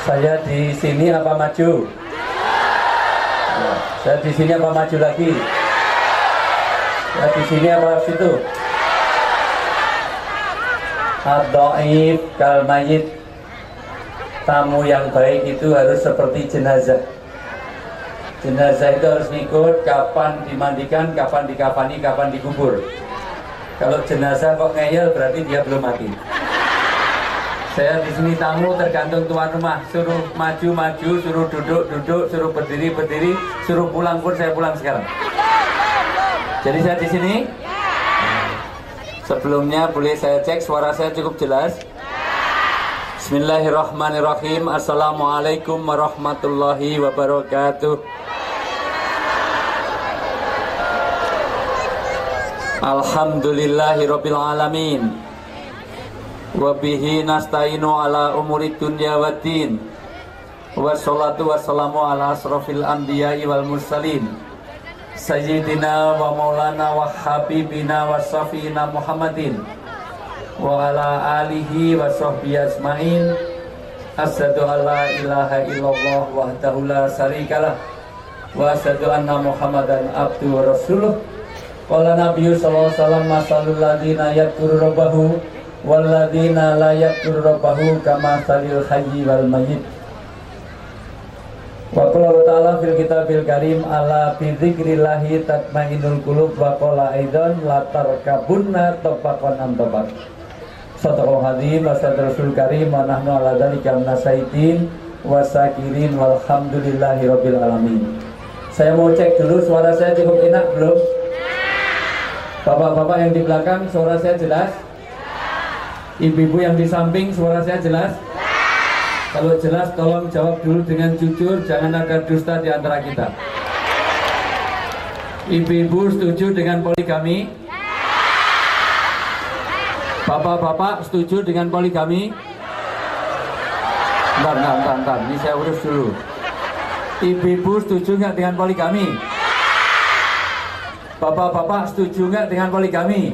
Saya di sini apa maju? Ya, saya di sini apa maju lagi? Saya di sini apa situ? Ad-dhaif kal mayit. Tamu yang baik itu harus seperti jenazah. Jenazah itu harus ngikut kapan dimandikan, kapan dikafani, kapan dikubur. Kalau jenazah kok ngeyel berarti dia belum mati. Saya di sini tamu tergantung tuan rumah, suruh maju, suruh duduk, suruh berdiri, suruh pulang pun saya pulang sekarang. Jadi saya di sini. Sebelumnya boleh saya cek suara saya cukup jelas? Bismillahirrahmanirrahim. Assalamualaikum warahmatullahi wabarakatuh. Alhamdulillahirabbil alamin. Wabihi nasta'inu ala umuri dunya waddin. Wassalatu wassalamu ala asrofil anbiya'i wal mursalin Sayyidina wa maulana wa habibina wa safina Muhammadin wa ala alihi wa sahbihi asma'in. Asyhadu an la ilaha illallah wahdahu la syarikalah wa asyhadu anna Muhammadan abduhu wa rasuluh. Qala nabiyyu sallallahu alaihi wasallam masalul ladzina yadhkuru rabbahu walladzina la yadhkuru rabbahu kama salil hayyi wal mayyit. Wa qala ta'ala fil kitabil karim ala bi dzikrillahi tatmainnul qulub wa qala aidan la tarkabunna tabaqan am tabaq. Sadaqal hadzim wa sadaqal rasul karim wa nahnu ala dzalika minasyaitin wasakirin walhamdulillahi rabbil alamin. Saya mau cek dulu suara saya cukup enak belum? Bapak-bapak yang di belakang suara saya jelas? Ibu-ibu yang di samping suara saya jelas? Kalau jelas tolong jawab dulu dengan jujur, jangan ada dusta di antara kita. Ibu-ibu setuju dengan poligami? Bapak-bapak setuju dengan poligami? Bentar, ini saya urus dulu. Ibu-ibu setuju nggak dengan poligami? Bapak-bapak setuju nggak dengan poligami?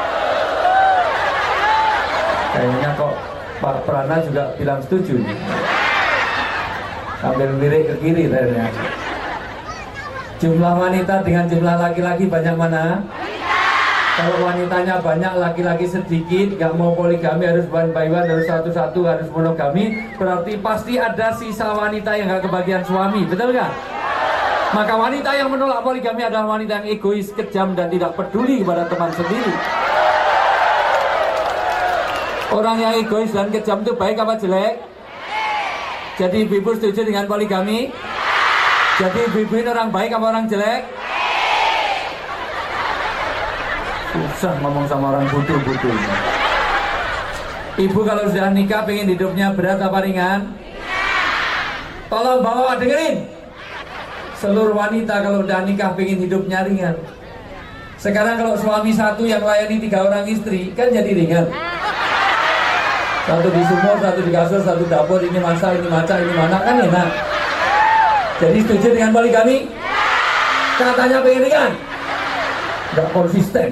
Kayaknya kok Pak Prana juga bilang setuju. Sambil lirik ke kiri ternyata. Jumlah wanita dengan jumlah laki-laki banyak mana? Kalau wanitanya banyak, laki-laki sedikit, nggak mau poligami, harus one by one, harus satu-satu, harus monogami, berarti pasti ada sisa wanita yang nggak kebagian suami, betul nggak? Maka wanita yang menolak poligami adalah wanita yang egois, kejam, dan tidak peduli kepada teman sendiri. Orang yang egois dan kejam itu baik apa jelek? Jadi ibu-ibu setuju dengan poligami? Jadi ibu-ibu ini orang baik apa orang jelek? Susah ngomong sama orang butuh-butuh. Ibu kalau sudah nikah pengen hidupnya berat apa ringan? Tolong bawa dengerin. Seluruh wanita kalau udah nikah pengen hidupnya ringan. Sekarang kalau suami satu yang layani 3 orang istri, kan jadi ringan. Satu di sumur, satu di kasur, satu dapur, ini masak, ini maca, ini mana, kan enak. Jadi setuju dengan poligami? Katanya pengen ringan, nggak konsisten.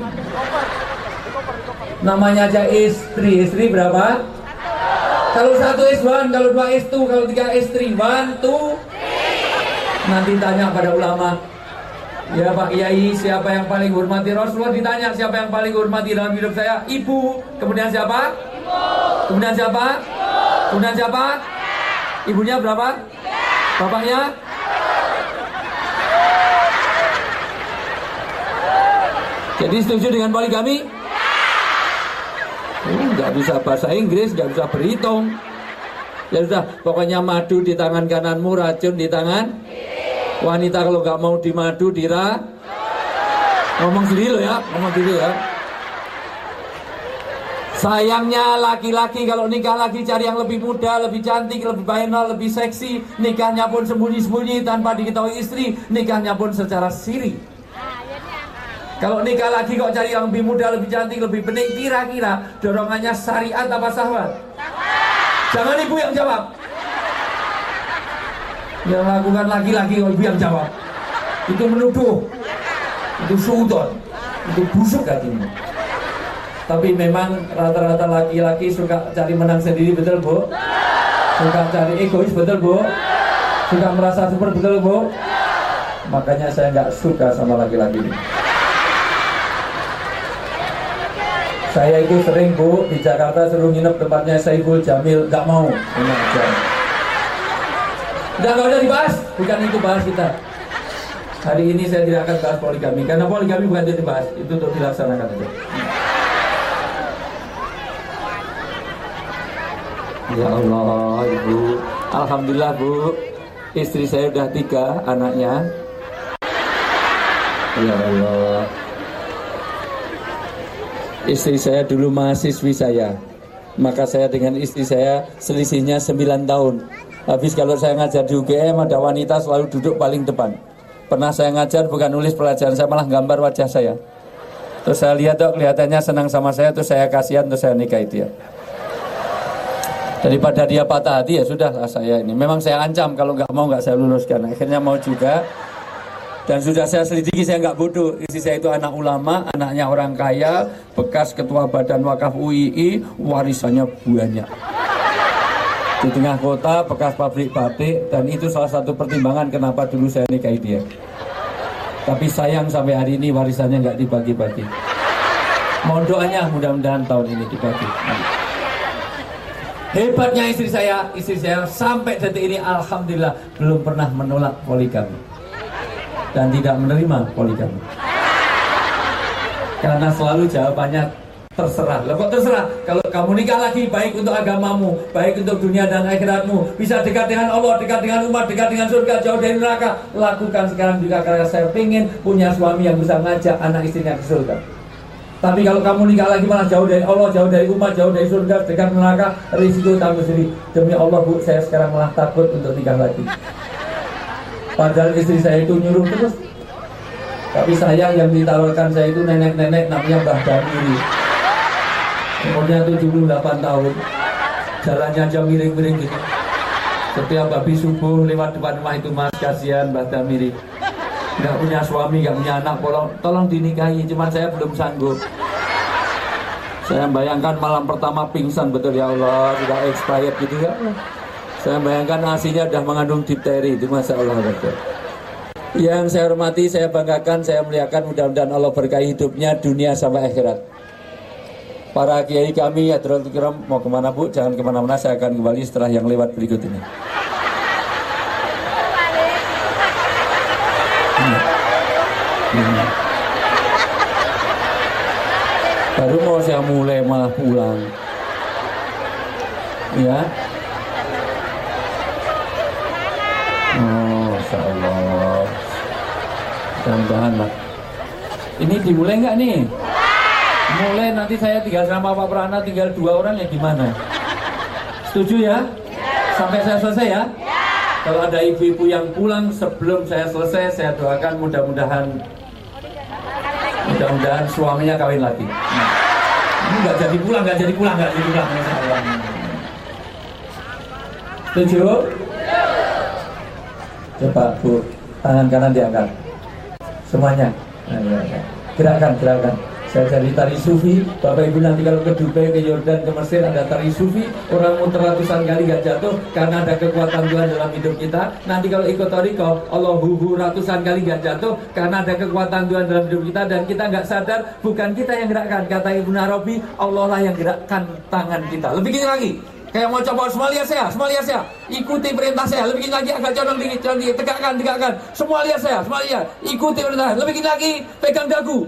Namanya aja istri berapa? Kalau 1 is 1, kalau 2 is 2, kalau 3 is 3, 1, 2. Nanti tanya pada ulama, ya Pak Kiai, siapa yang paling hormati Rasulullah? Ditanya siapa yang paling hormati dalam hidup saya? Ibu. Kemudian siapa? Ibu. Kemudian siapa? Ibu. Kemudian siapa? Ibunya berapa? Bapaknya? Jadi setuju dengan poligami? Nggak bisa bahasa Inggris, nggak bisa berhitung. Ya sudah, pokoknya madu di tangan kananmu, racun di tangan. Wanita kalau nggak mau dimadu ngomong sendiri loh ya, ngomong sendiri ya. Sayangnya laki-laki kalau nikah lagi cari yang lebih muda, lebih cantik, lebih bayenol, lebih seksi. Nikahnya pun sembunyi-sembunyi tanpa diketahui istri. Nikahnya pun secara siri. Kalau nikah lagi kok cari yang lebih muda, lebih cantik, lebih bening, kira-kira dorongannya syariat apa syahwat? Jangan ibu yang jawab. Yang lakukan laki-laki kok ibu yang jawab. Itu menuduh, itu suudon, itu busuk hatinya. Tapi memang rata-rata laki-laki suka cari menang sendiri, betul Bu? Suka cari egois, betul Bu? Suka merasa super, betul Bu? Makanya saya nggak suka sama laki-laki ini. Saya itu sering Bu di Jakarta suruh nginep tempatnya Saiful Jamil, nggak mau. Enak aja. Nggak usah dibahas, bukan itu bahas kita. Hari ini saya tidak akan bahas poligami, karena poligami bukan itu dibahas, itu untuk dilaksanakan aja. Ya Allah, Ibu. Alhamdulillah Bu, istri saya udah 3 anaknya. Ya Allah. Istri saya dulu mahasiswi saya, maka saya dengan istri saya selisihnya 9 tahun. Habis kalau saya ngajar di UGM, ada wanita selalu duduk paling depan. Pernah saya ngajar bukan nulis pelajaran, saya malah gambar wajah saya. Terus saya lihat tuh kelihatannya senang sama saya, terus saya kasihan, terus saya nikahi dia. Daripada dia patah hati, ya sudahlah saya ini. Memang saya ancam kalau nggak mau nggak saya luluskan. Akhirnya mau juga. Dan sudah saya selidiki, saya nggak bodoh. Istri saya itu anak ulama, anaknya orang kaya, bekas ketua Badan Wakaf UII, warisannya banyak. Di tengah kota, bekas pabrik batik, dan itu salah satu pertimbangan kenapa dulu saya nikahi dia. Tapi sayang sampai hari ini warisannya nggak dibagi-bagi. Mohon doanya mudah-mudahan tahun ini dibagi. Hebatnya istri saya sampai detik ini alhamdulillah belum pernah menolak poligami dan tidak menerima poligami. Karena selalu jawabannya terserah. Lah kok terserah? Kalau kamu nikah lagi baik untuk agamamu, baik untuk dunia dan akhiratmu, bisa dekat dengan Allah, dekat dengan umat, dekat dengan surga, jauh dari neraka, lakukan sekarang juga, karena saya ingin punya suami yang bisa ngajak anak istrinya ke surga. Tapi kalau kamu nikah lagi malah jauh dari Allah, jauh dari umat, jauh dari surga, dekat neraka, risiko tanggung sendiri. Demi Allah Bu, saya sekarang malah takut untuk nikah lagi. Padahal istri saya itu nyuruh terus. Tapi sayang yang ditawarkan saya itu nenek-nenek namanya Mbah Damiri. Umurnya 78 tahun. Jalannya aja miring-miring gitu. Setiap habis subuh lewat depan rumah itu, Mas, kasihan Mbah Damiri. Nggak punya suami, nggak punya anak, tolong dinikahi, cuman saya belum sanggup. Saya bayangkan malam pertama pingsan, betul ya Allah, sudah expired gitu ya. Saya bayangkan asinya sudah mengandung difteri, itu Masya Allah betul. Yang saya hormati, saya banggakan, saya muliakan, mudah-mudahan Allah berkahi hidupnya dunia sampai akhirat. Para kiai kami, Hadratul Kiram, mau kemana Bu? Jangan kemana-mana, saya akan kembali setelah yang lewat berikut ini. Baru mau saya mulai malah pulang. Ya. Oh, Masya Allah. Mudah-mudahan lah. Ini dimulai nggak nih? Mulai, nanti saya tinggal sama Pak Prana, tinggal 2 orang ya gimana? Setuju ya? Sampai saya selesai ya? Kalau ada ibu-ibu yang pulang sebelum saya selesai, saya doakan mudah-mudahan suaminya kawin lagi. Ini nggak jadi pulang. Setuju? Coba Bu, tangan kanan diangkat. Semuanya. Gerakan. Saya jadi tari sufi. Bapak Ibu nanti kalau ke Dubai, ke Yordan, ke Mesir ada tari sufi. Orang muter ratusan kali gak jatuh karena ada kekuatan Tuhan dalam hidup kita. Nanti kalau ikut toriko, Allahu ratusan kali gak jatuh karena ada kekuatan Tuhan dalam hidup kita. Dan kita gak sadar, bukan kita yang gerakkan. Kata Ibnu Arabi, Allah lah yang gerakkan tangan kita. Lebih gini lagi, kayak mau coba, semua lihat saya. Ikuti perintah saya. Lebih gini lagi, agak condong dikit. Tegakkan. Semua lihat saya. Ikuti perintah. Lebih gini lagi, pegang dagu.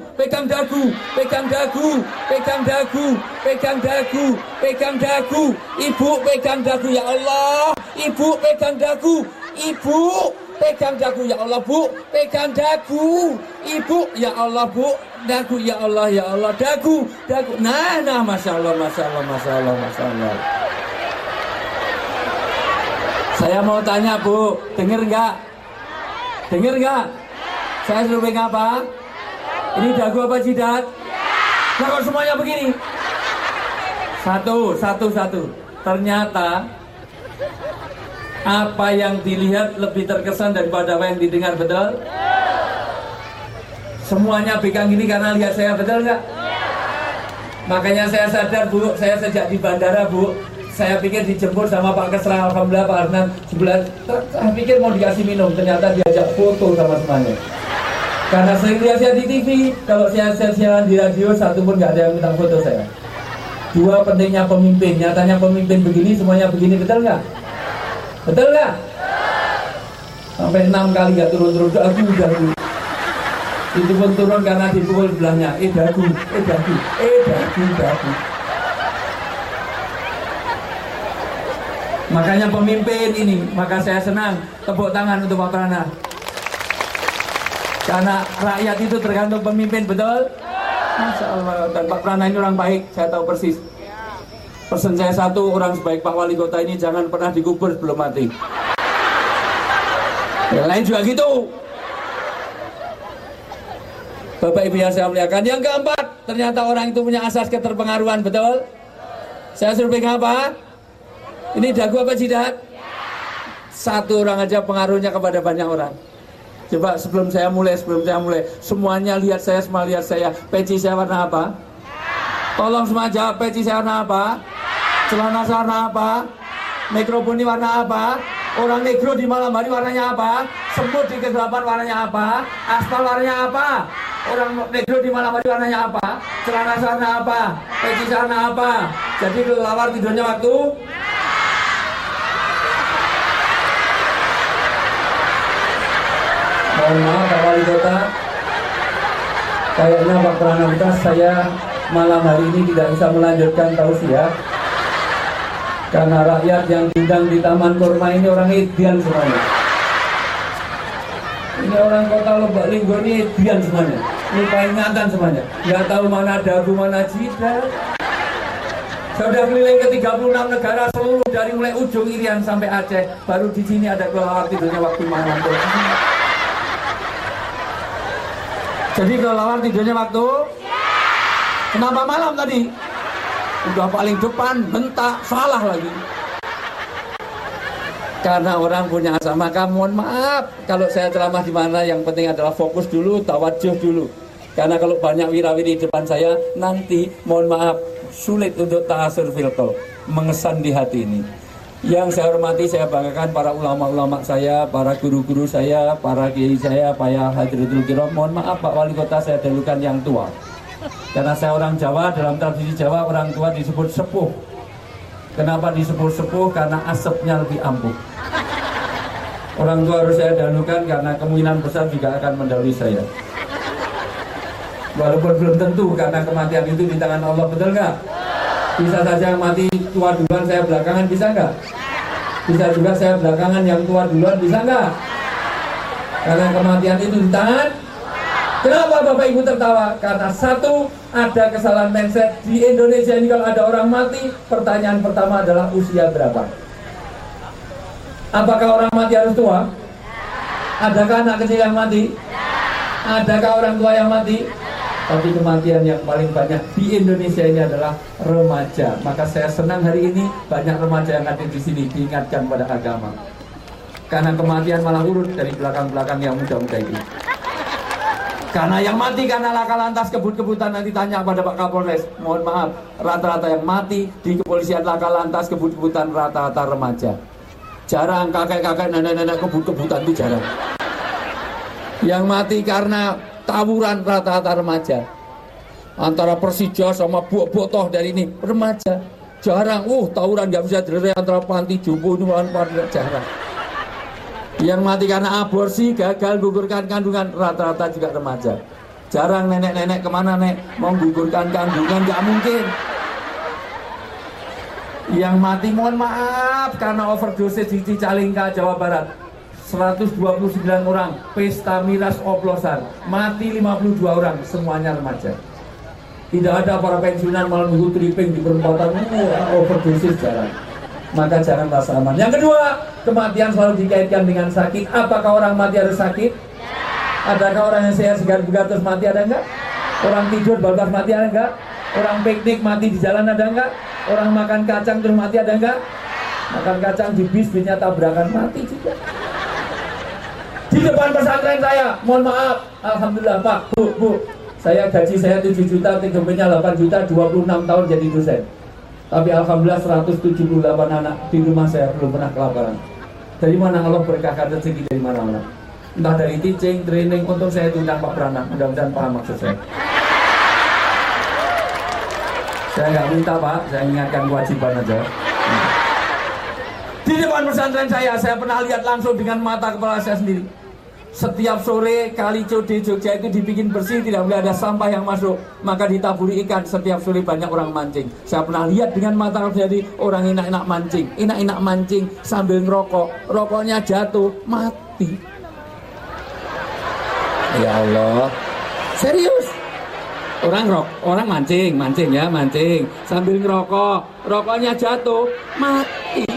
Ibu pegang dagu, ya Allah. Ibu pegang dagu. Ibu pegang dagu, ya Allah. Bu, pegang dagu. Ibu, ya Allah, Bu. Dagu, ya Allah. Dagu. Nah, Masya Allah. Saya mau tanya Bu, denger nggak? Saya suruh pegang apa? Ini dagu apa jidat? Nah, kok semuanya begini? Satu. Ternyata apa yang dilihat lebih terkesan daripada apa yang didengar, betul? Semuanya pegang gini karena lihat saya, betul nggak? Makanya saya sadar Bu, saya sejak di bandara Bu, Saya pikir dijemput sama Pak Kesra, alhamdulillah Pak Arnan sebelah. Saya pikir mau dikasih minum, ternyata diajak foto sama semuanya. Karena sering lihat saya di TV, kalau saya siaran di radio satu pun nggak ada yang minta foto saya. Dua, pentingnya pemimpin. Nyatanya pemimpin begini, semuanya begini, betul nggak? Betul nggak? Sampai 6 kali nggak turun-turun, dagu. Itu pun turun karena dipukul sebelahnya. Dagu. Makanya pemimpin ini, maka saya senang. Tepuk tangan untuk Pak Prana. Karena rakyat itu tergantung pemimpin, betul? Masya Allah. Dan Pak Prana ini orang baik, saya tahu persis. Pesan saya satu, orang sebaik Pak Wali Kota ini jangan pernah dikubur sebelum mati. Yang lain juga gitu. Bapak Ibu yang saya muliakan. Yang keempat, ternyata orang itu punya asas keterpengaruhan, betul? Saya suruh pegang apa? Ini dagu apa jidat? Satu orang aja pengaruhnya kepada banyak orang. Coba sebelum saya mulai, semuanya lihat saya, semua lihat saya. Peci saya warna apa? Tolong semua jawab, peci saya warna apa? Celana saya warna apa? Mikrofon ini warna apa? Orang negro di malam hari warnanya apa? Semut di kegelapan warnanya apa? Aspal warnanya apa? Orang negro di malam hari warnanya apa? Celana saya warna apa? Peci saya warna apa? Jadi kelelawar tidurnya waktu? Mohon maaf Pak Wali Kota, kayaknya Pak Prananda saya malam hari ini tidak bisa melanjutkan tausiah karena rakyat yang diundang di Taman Kurma ini orang Edian semuanya. Ini orang kota Lebak Linggo ini Edian semuanya, lupa ingatan semuanya, nggak tahu mana dagu mana jidat. Sudah keliling ke 36 negara seluruh dari mulai ujung Irian sampai Aceh, baru di sini ada kelelawar tidurnya waktu malam. Jadi kelelawar tidurnya waktu? Kenapa malam tadi? Udah paling depan, bentak, salah lagi. Karena orang punya asa. Maka mohon maaf kalau saya ceramah di mana, yang penting adalah fokus dulu, tawajuh dulu. Karena kalau banyak wirawiri di depan saya, nanti mohon maaf sulit untuk ta'asur fil qalb, mengesan di hati ini. Yang saya hormati, saya banggakan para ulama-ulama saya, para guru-guru saya, para kiai saya, Pak Hadratul Kiram. Mohon maaf Pak Wali Kota, saya dahulukan yang tua. Karena saya orang Jawa, dalam tradisi Jawa orang tua disebut sepuh. Kenapa disebut sepuh? Karena asapnya lebih ampuh. Orang tua harus saya dahulukan karena kemungkinan besar juga akan mendahului saya. Walaupun belum tentu, karena kematian itu di tangan Allah, betul nggak? Bisa saja mati tua duluan, saya belakangan, bisa nggak? Bisa juga saya belakangan, yang tua duluan, bisa nggak? Karena kematian itu di tangan. Kenapa Bapak Ibu tertawa? Karena satu, ada kesalahan mindset. Di Indonesia ini kalau ada orang mati, pertanyaan pertama adalah usia berapa? Apakah orang mati harus tua? Adakah anak kecil yang mati? Adakah orang tua yang mati? Tapi kematian yang paling banyak di Indonesia ini adalah remaja. Maka saya senang hari ini banyak remaja yang ada di sini diingatkan pada agama. Karena kematian malah urut dari belakang-belakang yang muda-muda ini. Karena yang mati karena laka lantas kebut-kebutan, nanti tanya pada Pak Kapolres. Mohon maaf, rata-rata yang mati di kepolisian laka lantas kebut-kebutan rata-rata remaja. Jarang kakek-kakek, nenek-nenek kebut-kebutan itu jarang. Yang mati karena tawuran rata-rata remaja. Antara Persija sama Botoh dari ini remaja. Jarang, tawuran nggak bisa dilerai antara panti jumbo dengan jarang. Yang mati karena aborsi, gagal gugurkan kandungan, rata-rata juga remaja. Jarang nenek-nenek kemana nek mau gugurkan kandungan, nggak mungkin. Yang mati mohon maaf karena overdosis di Cicalengka, Jawa Barat. 129 orang, pesta miras oplosan, mati 52 orang, semuanya remaja. Tidak ada para pensiunan malah nunggu tripping di perempatan, overdosis jarang. Maka jangan merasa aman. Yang kedua, kematian selalu dikaitkan dengan sakit. Apakah orang mati harus sakit? Adakah orang yang sehat segar bugar terus mati, ada enggak? Orang tidur bablas mati, ada enggak? Orang piknik mati di jalan, ada enggak? Orang makan kacang terus mati, ada enggak? Makan kacang di bis-bisnya tabrakan, mati juga. Di depan pesantren saya, mohon maaf, alhamdulillah Pak, Bu, saya gaji saya 7 juta, TGP-nya 8 juta, 26 tahun jadi dosen. Tapi alhamdulillah 178 anak di rumah saya belum pernah kelaparan. Dari mana Allah berkahkan rezeki dari mana-mana. Entah dari teaching, training, untuk saya diundang Pak Prana. Mudah-mudahan paham maksud saya. Saya nggak minta Pak, saya ingatkan kewajiban aja. Di depan pesantren saya pernah lihat langsung dengan mata kepala saya sendiri. Setiap sore kali di Jogja itu dibikin bersih, tidak boleh ada sampah yang masuk, maka ditaburi ikan. Setiap sore banyak orang mancing. Saya pernah lihat dengan mata jadi orang enak-enak mancing sambil ngerokok, rokoknya jatuh, mati. Ya Allah, serius. Orang mancing sambil ngerokok, rokoknya jatuh, mati.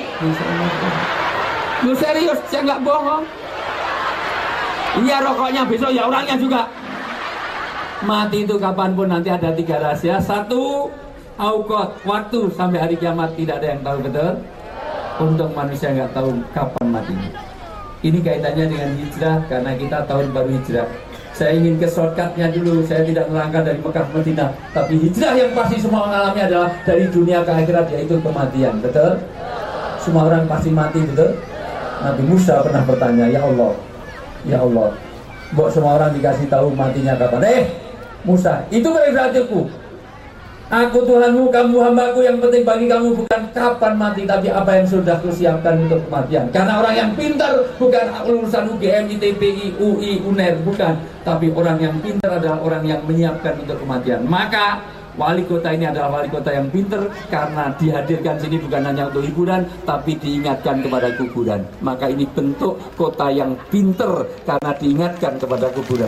Lu serius, saya nggak bohong. Iya rokoknya besok ya orangnya juga mati. Itu kapanpun nanti ada 3 rahasia. 1, auqat, waktu sampai hari kiamat tidak ada yang tahu, betul? Untung manusia nggak tahu kapan matinya. Ini kaitannya dengan hijrah karena kita tahun baru hijrah. Saya ingin ke shortcutnya dulu. Saya tidak melangkah dari Mekah ke Madinah, tapi hijrah yang pasti semua mengalami adalah dari dunia ke akhirat, yaitu kematian, betul? Semua orang pasti mati, betul? Nabi Musa pernah bertanya, Ya Allah, buat semua orang dikasih tahu matinya kapan. Musa, itu berarti aku Tuhanmu, kamu hambaku, yang penting bagi kamu bukan kapan mati, tapi apa yang sudah kusiapkan untuk kematian. Karena orang yang pintar bukan lulusan UGM, ITB, UI, UNER, bukan. Tapi orang yang pintar adalah orang yang menyiapkan untuk kematian. Maka wali kota ini adalah wali kota yang pintar karena dihadirkan sini bukan hanya untuk hiburan, tapi diingatkan kepada kuburan. Maka ini bentuk kota yang pintar karena diingatkan kepada kuburan.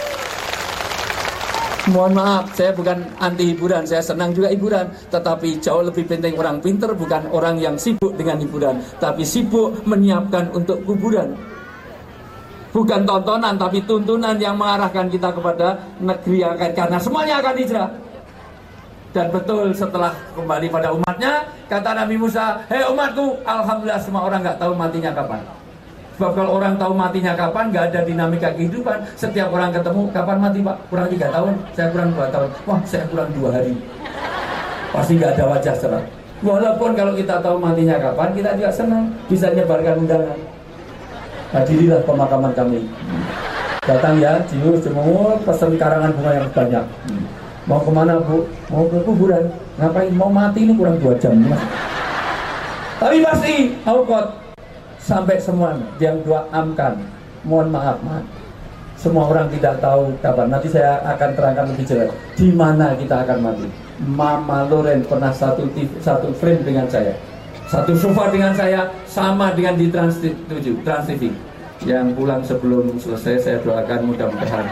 Mohon maaf, saya bukan anti hiburan, saya senang juga hiburan. Tetapi jauh lebih penting orang pintar bukan orang yang sibuk dengan hiburan, tapi sibuk menyiapkan untuk kuburan. Bukan tontonan, tapi tuntunan yang mengarahkan kita kepada negeri yang akan, karena semuanya akan hijrah. Dan betul setelah kembali pada umatnya, kata Nabi Musa, hei umatku, alhamdulillah semua orang nggak tahu matinya kapan. Sebab kalau orang tahu matinya kapan, nggak ada dinamika kehidupan. Setiap orang ketemu, kapan mati Pak? Kurang 3 tahun, saya kurang 2 tahun. Wah, saya kurang 2 hari. Pasti nggak ada wajah cerah. Walaupun kalau kita tahu matinya kapan, kita juga senang bisa nyebarkan undangan. Hadirilah pemakaman kami. Datang ya, jemur, pesen karangan bunga yang banyak. Mau kemana Bu? Mau ke kuburan. Ngapain? Mau mati ini kurang 2 jam. Tapi pasti auqat sampai semua yang doakan. Mohon maaf, semua orang tidak tahu kapan. Nanti saya akan terangkan lebih jelas di mana kita akan mati. Mama Loren pernah satu frame dengan saya, satu sofa dengan saya, sama dengan di Trans 7, Trans TV. Yang pulang sebelum selesai saya doakan mudah-mudahan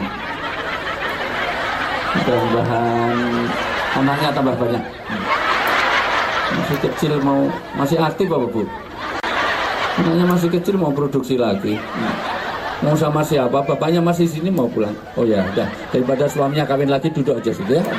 anaknya tambah banyak. Masih kecil masih aktif apa Bu? Anaknya masih kecil mau produksi lagi. Mau sama siapa? Bapaknya masih sini mau pulang. Oh ya, udah. Daripada suaminya kawin lagi, duduk aja situ ya.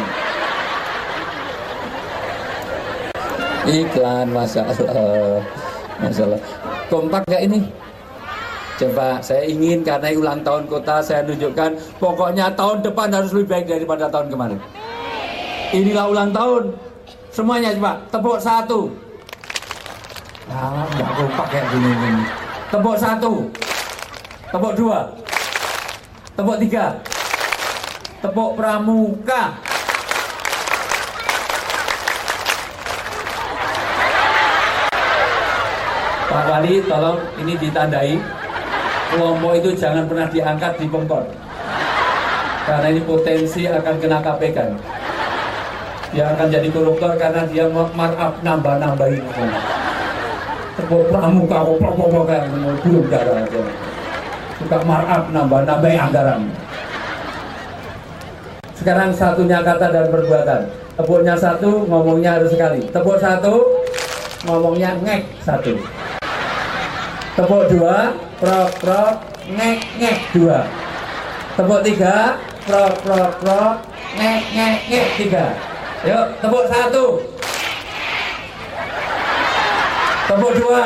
Iklan, masalah. Kompak gak ini? Coba saya ingin karena ulang tahun kota saya tunjukkan, pokoknya tahun depan harus lebih baik daripada tahun kemarin. Inilah ulang tahun. Semuanya coba tepuk 1. Nah, enggak kompak kayak gini. Tepuk 1. Tepuk 2. Tepuk 3. Tepuk pramuka. Pak Wali, tolong ini ditandai. Kelompok itu jangan pernah diangkat di Pemkot, karena ini potensi akan kena KPK. Dia akan jadi koruptor karena dia markup nambah-nambahin. Tepuk pramuka, kok kayak belum darah aja. Suka markup nambah-nambahin anggaran. Sekarang satunya kata dan perbuatan. Tepuknya 1, ngomongnya harus sekali. Tepuk 1, ngomongnya ngek 1. Tepuk 2, prok, ngek 2. Tepuk 3, prok, ngek 3. Yuk, tepuk 1. Tepuk 2.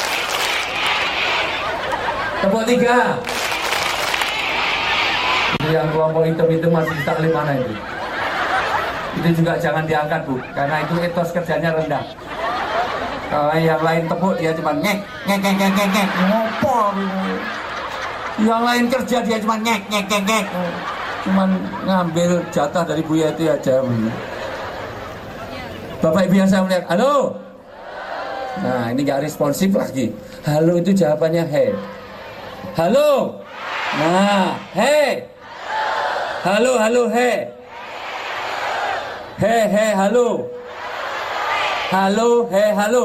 Tepuk 3. Ini yang kelompok hitam itu masih taklim mana itu? Itu juga jangan diangkat Bu, karena itu etos kerjanya rendah. Kalau yang lain tepuk dia cuma ngek ngek ngek ngek ngek ngek, ngopor. Yang lain kerja dia cuma ngek ngek ngek ngek, cuman ngambil jatah dari Bu Yati aja. Bapak Ibu yang saya melihat, halo. Nah ini gak responsif lagi. Halo itu jawabannya he. Halo. Nah he. Halo halo he. He he halo. Halo he halo.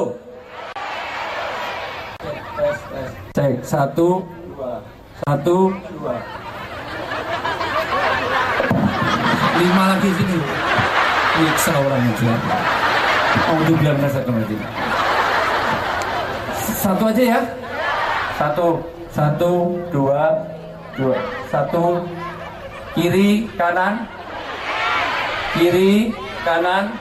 Cek 1 2 1 2 5 lagi sini. Nyiksa orang itu. Oh itu biar merasakan nanti. 1 aja ya. 1 1 2 2 1 kiri kanan kiri kanan.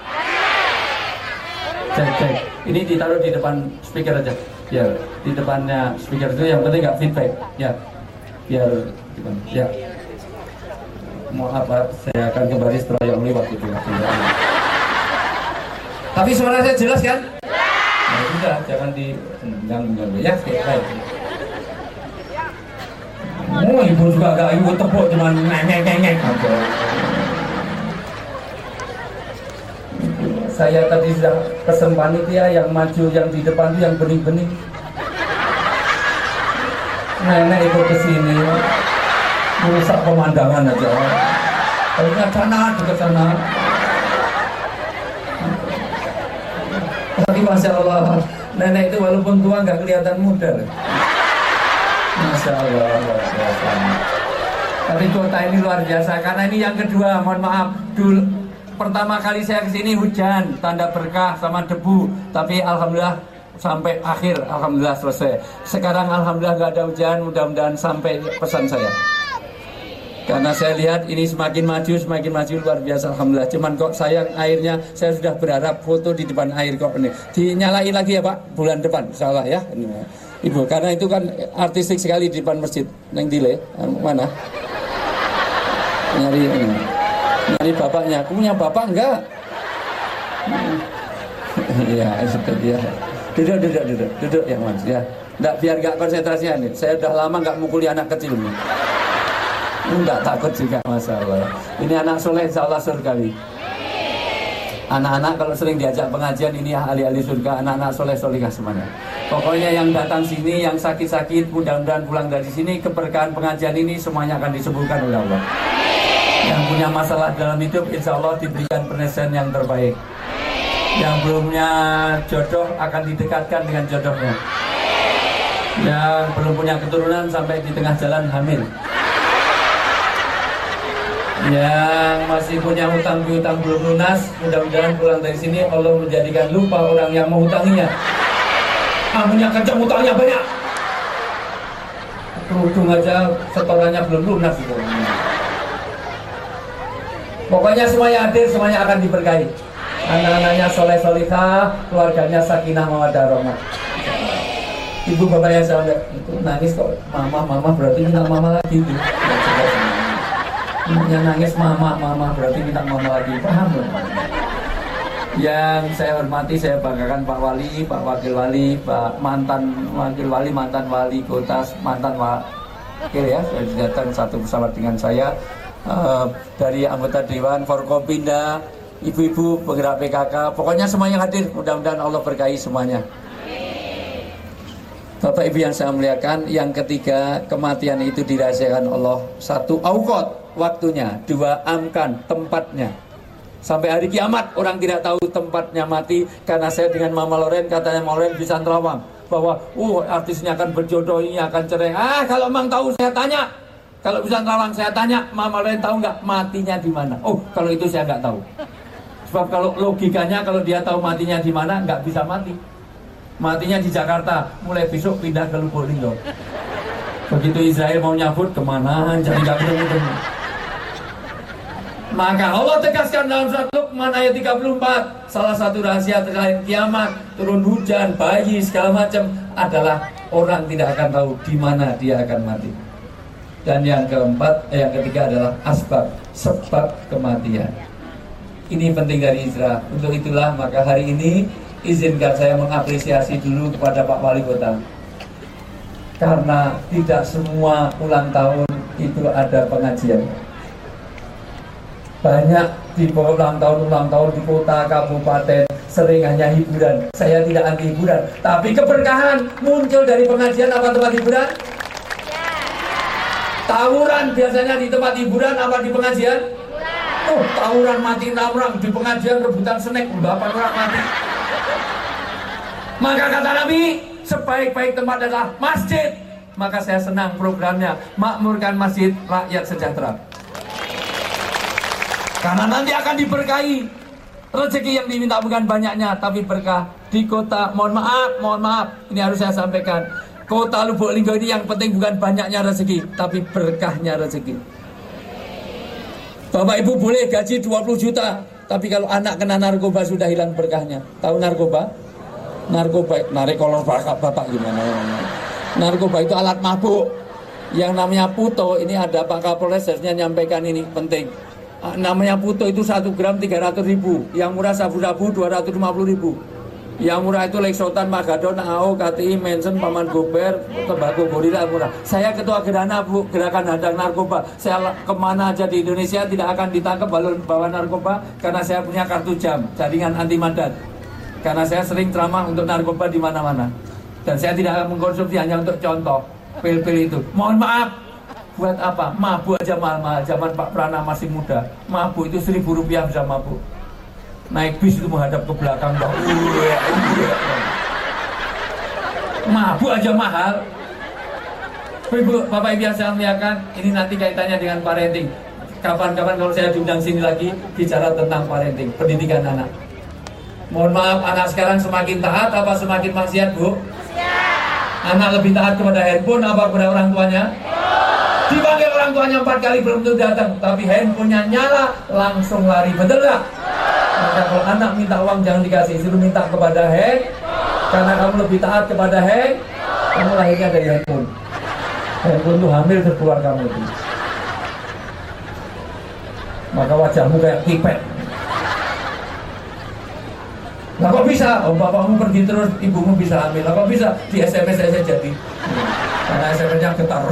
Cek. Ini ditaruh di depan speaker aja. Ya, di depannya speaker itu yang penting nggak feedback. Ya, biar ya. Maaf Pak, saya akan kembali setelah yang ini waktu itu. Tapi suara saya jelas kan? Nah, sudah, jangan diganggu ya. Baik. Oh, ibu juga agak ibu tepuk cuman ngeng. Saya tadi sudah pesen panitia yang maju yang di depan itu yang bening-bening. Nenek ikut ke sini merusak pemandangan aja. Harusnya dekat sana. Tapi Masya Allah, nenek itu walaupun tua nggak kelihatan muda. Masya Allah, luar biasa. Tapi kota ini luar biasa karena ini yang kedua. Mohon maaf, dulu pertama kali saya kesini hujan, tanda berkah sama debu. Tapi alhamdulillah sampai akhir, alhamdulillah selesai. Sekarang alhamdulillah nggak ada hujan, mudah-mudahan sampai pesan saya. Karena saya lihat ini semakin maju luar biasa alhamdulillah. Cuman kok sayang airnya, saya sudah berharap foto di depan air kok ini. Dinyalain lagi ya Pak, bulan depan insyaallah ya. Ibu, karena itu kan artistik sekali di depan masjid. Neng Dile, mana? Nyari bapaknya. Aku punya bapak enggak? Iya, seperti ya. Duduk ya Mas ya. Enggak, biar enggak konsentrasi nih. Saya udah lama enggak mukuli anak kecil nih. Enggak takut juga masalah. Ini anak soleh insyaallah surgawi. Anak-anak kalau sering diajak pengajian ini ahli-ahli surga, anak-anak soleh-solehah semuanya. Pokoknya yang datang sini, yang sakit-sakit, mudah-mudahan pulang dari sini, keberkahan pengajian ini semuanya akan disembuhkan oleh Allah. Yang punya masalah dalam hidup, insya Allah diberikan penyelesaian yang terbaik. Yang belumnya jodoh akan didekatkan dengan jodohnya. Yang belum punya keturunan sampai di tengah jalan hamil. Yang masih punya hutang piutang belum lunas, mudah-mudahan pulang dari sini Allah menjadikan lupa orang yang menghutanginya. Punya kencang hutangnya banyak. Kerudung aja setorannya belum lunas itu. Pokoknya semuanya hadir, semuanya akan diberkahi. Anak-anaknya soleh solihah, keluarganya sakinah mawaddah rahmah. Ibu bapak yang saya lihat itu nangis kok, mama berarti minta mama lagi itu. Yang nangis mama berarti minta mama lagi, paham loh? Yang saya hormati, saya banggakan Pak Wali, Pak Wakil Wali, Pak mantan Wakil Wali, mantan Wali Kota, mantan Wakil ya, sudah datang satu pesawat dengan saya. Dari anggota Dewan, Forkopinda, ibu-ibu penggerak PKK, pokoknya semuanya hadir. Mudah-mudahan Allah berkahi semuanya. Bapak Ibu yang saya muliakan, yang ketiga, kematian itu dirahasiakan Allah. 1, awqat waktunya. 2, amkan tempatnya. Sampai hari kiamat orang tidak tahu tempatnya mati. Karena saya dengan Mama Loren, katanya Mama Loren bisa terawang bahwa artisnya akan berjodoh, ini akan cerai. Kalau emang tahu saya tanya. Kalau bisa terawang saya tanya, Mama Loren tahu nggak matinya di mana? Kalau itu saya nggak tahu. Sebab kalau logikanya kalau dia tahu matinya di mana, nggak bisa mati. Matinya di Jakarta, mulai besok pindah ke Lubulingga. Begitu Israel mau nyabut kemana, jadi nggak ketemu. Maka Allah tegaskan dalam surat Luqman ayat 34, salah satu rahasia terkait kiamat, turun hujan, bayi segala macam adalah orang tidak akan tahu di mana dia akan mati. Dan yang ketiga adalah sebab kematian. Ini penting dari hijrah. Untuk itulah maka hari ini izinkan saya mengapresiasi dulu kepada Pak Wali Kota. Karena tidak semua ulang tahun itu ada pengajian. Banyak di ulang tahun di kota, kabupaten sering hanya hiburan. Saya tidak anti hiburan, tapi keberkahan muncul dari pengajian apa tempat hiburan? Tawuran biasanya di tempat hiburan apa di pengajian? Oh, tawuran mati orang di pengajian, rebutan snack, bapak orang mati. Maka kata Nabi, sebaik-baik tempat adalah masjid. Maka saya senang programnya, makmurkan masjid, rakyat sejahtera. Karena nanti akan diberkahi. Rezeki yang diminta bukan banyaknya, tapi berkah di kota. Mohon maaf, ini harus saya sampaikan. Kota Lubuk Linggau ini yang penting bukan banyaknya rezeki, tapi berkahnya rezeki. Bapak Ibu boleh gaji 20 juta, tapi kalau anak kena narkoba sudah hilang berkahnya. Tahu narkoba? Narkoba, narik kolor bapak gimana? Narkoba itu alat mabuk. Yang namanya puto, ini ada Pak Kapolres harusnya nyampaikan ini penting. Namanya puto itu 1 gram 300.000, yang murah sabu-sabu 250.000, yang murah itu Lexotan, Magadon, AO, KTI, Mensen, Paman Gober, tembakau gorila murah. Saya ketua gerakan hadang narkoba. Saya kemana aja di Indonesia tidak akan ditangkap bawa narkoba karena saya punya kartu jam, jaringan anti mandat. Karena saya sering ceramah untuk narkoba di mana-mana. Dan saya tidak akan mengkonsumsi hanya untuk contoh pil-pil itu. Mohon maaf. Buat apa? Mabuk aja mahal-mahal. Zaman Pak Prana masih muda, mabuk itu Rp1.000 bisa mabuk. Naik bis itu menghadap ke belakang. Mabuk aja mahal. Ibu, Bapak Ibu yang saya muliakan, ini nanti kaitannya dengan parenting. Kapan-kapan kalau saya diundang sini lagi bicara tentang parenting, pendidikan anak. Mohon maaf, anak sekarang semakin taat apa semakin maksiat, Bu? Anak lebih taat kepada handphone apa kepada orang tuanya? Dipanggil orang tuanya 4 kali belum tentu datang, tapi handphonenya nyala langsung lari, betul gak? Maka kalau anak minta uang jangan dikasih, suruh minta kepada hand. Karena kamu lebih taat kepada hand, kamu lahirnya dari handphone. Handphone itu hamil terkeluar kamu itu. Maka wajahmu kayak kipet. Lah kok bisa? Oh, bapakmu pergi terus, ibumu bisa hamil. Lah kok bisa? Di SMS saya jadi. Karena SMS-nya getar.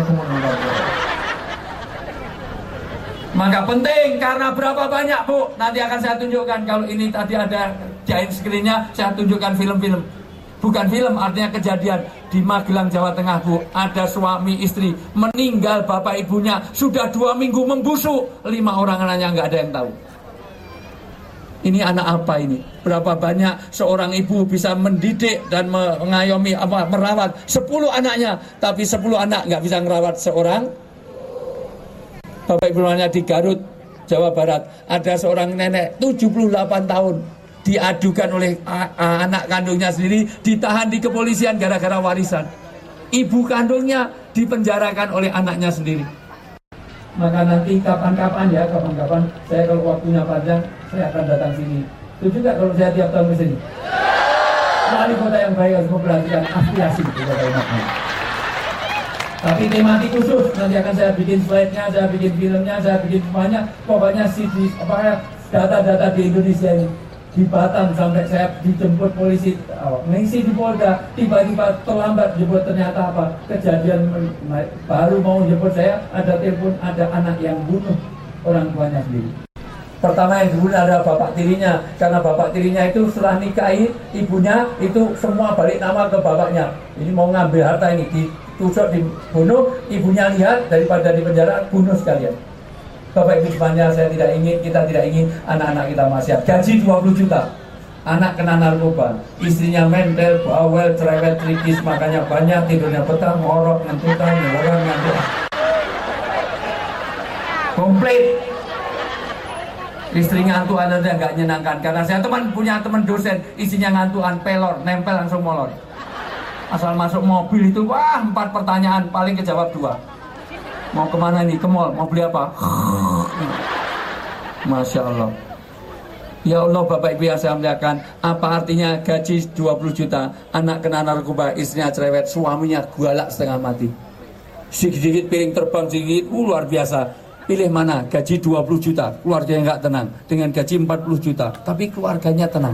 Maka penting, karena berapa banyak, Bu? Nanti akan saya tunjukkan. Kalau ini tadi ada giant screen-nya, saya tunjukkan film-film. Bukan film, artinya kejadian di Magelang, Jawa Tengah, Bu. Ada suami istri meninggal bapak ibunya, sudah 2 minggu membusuk. 5 orang anaknya nggak ada yang tahu. Ini anak apa ini? Berapa banyak seorang ibu bisa mendidik dan mengayomi, merawat 10 anaknya, tapi 10 anak nggak bisa merawat seorang. Bapak ibu di Garut, Jawa Barat, ada seorang nenek 78 tahun diadukan oleh anak kandungnya sendiri, ditahan di kepolisian gara-gara warisan. Ibu kandungnya dipenjarakan oleh anaknya sendiri. Maka nanti kapan-kapan saya kalau waktunya panjang saya akan datang sini. Itu juga kalau saya tiap tahun ke sini. Wali kota yang baik harus memperhatikan aspirasi di kota ini. Tapi tematik khusus nanti akan saya bikin slide-nya, saya bikin filmnya, saya bikin semuanya. Pokoknya data-data di Indonesia ini. Di Batam sampai saya dijemput polisi, mengisi di Polda, tiba-tiba terlambat jemput, ternyata apa? Kejadian baru mau jemput saya, ada telepon, ada anak yang bunuh orang tuanya sendiri. Pertama yang dibunuh adalah bapak tirinya, karena bapak tirinya itu setelah nikahi ibunya itu semua balik nama ke bapaknya. Ini mau ngambil harta ini, ditusuk, dibunuh, ibunya lihat daripada di penjara, bunuh sekalian. Bapak Ibu semuanya, kita tidak ingin anak-anak kita maksiat. Gaji 20 juta, anak kena narkoba, istrinya mentel, bawel, cerewet, trikis, makanya banyak, tidurnya petang, ngorok, ngentutan, ngelarang, ngantuk. Komplit. Istri ngantuan aja nggak nyenangkan. Karena saya punya teman dosen, istrinya ngantuan, pelor, nempel langsung molor. Asal masuk mobil itu, 4 pertanyaan, paling kejawab 2. Mau kemana nih? Ke mall. Mau beli apa? Masya Allah. Ya Allah, Bapak Ibu yang saya muliakan, apa artinya gaji 20 juta, anak kena narkoba, istrinya cerewet, suaminya galak setengah mati. Sedikit piring terbang sedikit, luar biasa. Pilih mana? Gaji 20 juta, keluarganya nggak tenang. Dengan gaji 40 juta, tapi keluarganya tenang.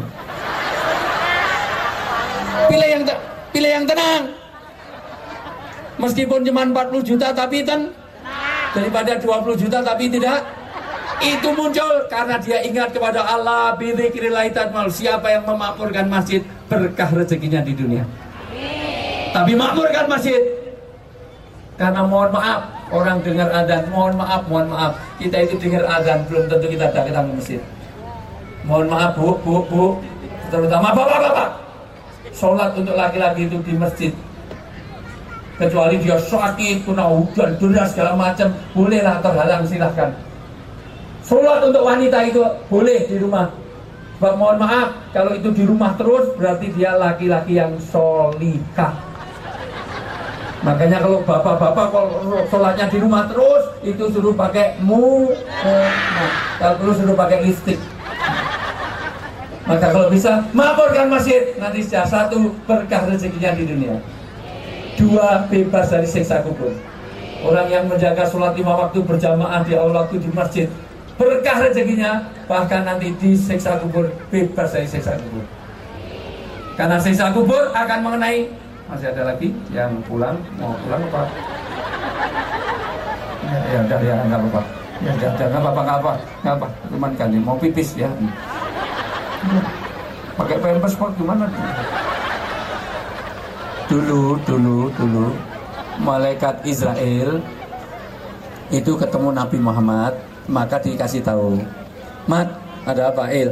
Pilih yang tenang. Meskipun cuma 40 juta tapi daripada 20 juta tapi tidak. Itu muncul karena dia ingat kepada Allah, bidzikrillah tatmaul. Siapa yang memakmurkan masjid, berkah rezekinya di dunia. Tapi makmurkan masjid. Karena mohon maaf, orang dengar adzan, mohon maaf. Kita itu dengar adzan, belum tentu kita datang ke masjid. Mohon maaf bu, terutama bapak-bapak. Sholat untuk laki-laki itu di masjid. Kecuali dia sakit, kena hujan, deras segala macam, bolehlah terhalang, silahkan. Sholat untuk wanita itu boleh di rumah. Sebab mohon maaf, kalau itu di rumah terus berarti dia laki-laki yang sholihah. Makanya kalau bapak-bapak kalau sholatnya di rumah terus, itu suruh pakai kalau perlu suruh pakai listrik. Maka kalau bisa makmurkan masjid, nanti sudah 1 berkah rezekinya di dunia, 2 bebas dari siksa kubur. Orang yang menjaga sholat 5 waktu berjamaah di awal waktu di masjid, berkah rezekinya, bahkan nanti di siksa kubur, bebas dari siksa kubur. Karena siksa kubur akan mengenai. Masih ada lagi yang pulang, mau pulang apa? Ya enggak, ya enggak apa-apa. Ya enggak apa-apa. Cuman kan mau pipis ya. Pakai pampers kok gimana? Dulu malaikat Israel itu ketemu Nabi Muhammad, maka dikasih tahu, "Mat, ada apa, Il?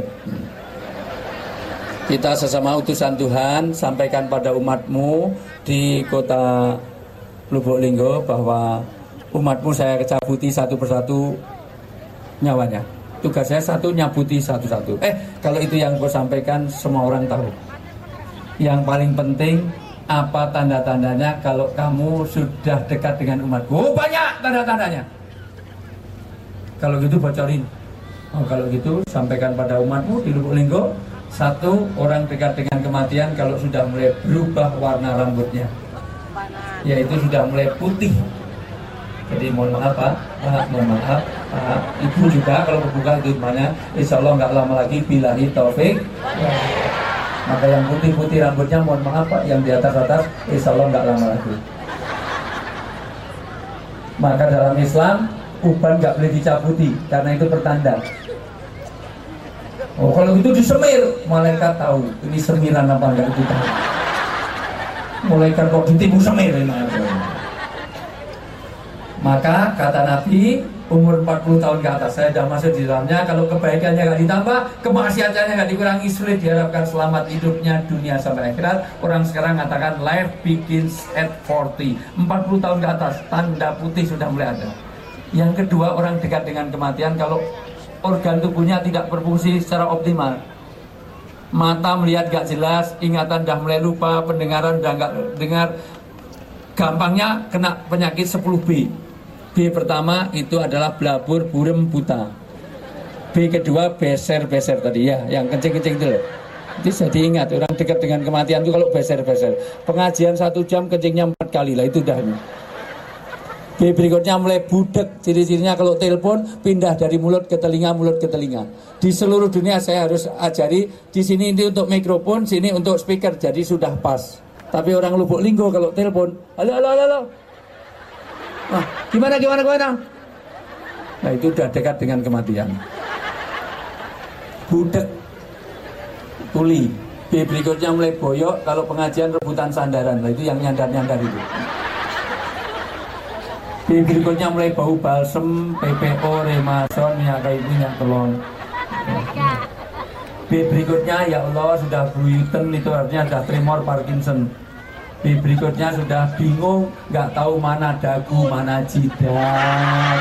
Kita sesama utusan Tuhan sampaikan pada umatmu di kota Lubuk Linggo bahwa umatmu saya kecabuti satu persatu nyawanya. Tugas saya satu, nyabuti satu-satu." Kalau itu yang gue sampaikan semua orang tahu. Yang paling penting apa tanda-tandanya kalau kamu sudah dekat dengan umatku? Banyak tanda-tandanya. Kalau gitu bocorin. Kalau gitu sampaikan pada umatmu di Lubuk Linggo. 1, orang dekat dengan kematian kalau sudah mulai berubah warna rambutnya, yaitu sudah mulai putih. Jadi mohon maaf Pak, mohon maaf Pak. Ibu juga kalau berbuka itu mana, insya Allah nggak lama lagi billahi taufik. Maka yang putih-putih rambutnya mohon maaf Pak, yang di atas-atas insya Allah nggak lama lagi. Maka dalam Islam uban nggak boleh dicabuti karena itu pertanda. Kalau itu disemir, malaikat tahu ini semiran apa enggak kita. Malaikat kok ditipu semir. Maka kata Nabi, umur 40 tahun ke atas, saya sudah masuk di dalamnya. Kalau kebaikannya nggak ditambah, kemaksiatannya nggak dikurangi, sulit diharapkan selamat hidupnya dunia sampai akhirat. Orang sekarang mengatakan life begins at 40. 40 tahun ke atas, tanda putih sudah mulai ada. Yang kedua, orang dekat dengan kematian kalau organ tubuhnya tidak berfungsi secara optimal. Mata melihat gak jelas, ingatan dah mulai lupa, pendengaran dah gak dengar. Gampangnya kena penyakit 10B. B pertama itu adalah belabur, burem, buta. B kedua beser-beser tadi ya, yang kencing-kencing itu loh. Itu jadi ingat, orang dekat dengan kematian itu kalau beser-beser. Pengajian 1 jam kencingnya 4 kali lah, itu dah. B berikutnya mulai budek, ciri-cirinya kalau telepon pindah dari mulut ke telinga, mulut ke telinga. Di seluruh dunia saya harus ajari, di sini ini untuk mikrofon, sini untuk speaker, jadi sudah pas. Tapi orang Lubuk Linggo kalau telepon, halo. Gimana? Nah itu udah dekat dengan kematian. Budek, tuli. B berikutnya mulai boyok, kalau pengajian rebutan sandaran, nah itu yang nyandar-nyandar itu. B berikutnya mulai bau balsem, PPO, remason, minyak kayu, minyak telon. B berikutnya ya Allah sudah buyuten, itu artinya sudah tremor Parkinson. B berikutnya sudah bingung, nggak tahu mana dagu, mana jidat.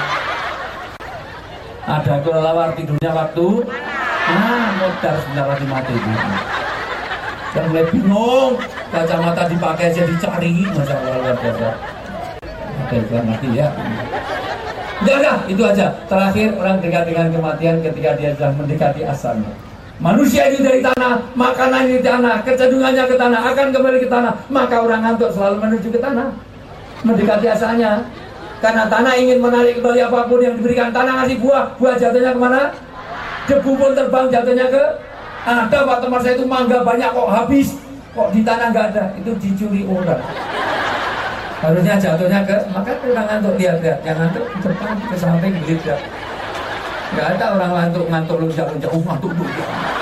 Ada kelelawar tidurnya waktu modar sebentar lagi mati. Dan mulai bingung, kacamata dipakai aja dicari, Masya Allah luar biasa. Iklan mati ya. Udah, itu aja. Terakhir, orang dekat dengan kematian ketika dia sudah mendekati asalnya. Manusia itu dari tanah, makanan di tanah, kecenderungannya ke tanah, akan kembali ke tanah. Maka orang ngantuk selalu menuju ke tanah, mendekati asalnya. Karena tanah ingin menarik kembali apapun yang diberikan. Tanah ngasih buah, buah jatuhnya kemana? Debu pun terbang jatuhnya ke. Ada Pak teman saya itu mangga banyak kok habis, kok di tanah nggak ada, itu dicuri orang. Harusnya jatuhnya ke. Maka orang ngantuk lihat-lihat, yang ngantuk ke depan ke samping beliau. Nggak ada orang ngantuk loncat-loncat, ngantuk dulu.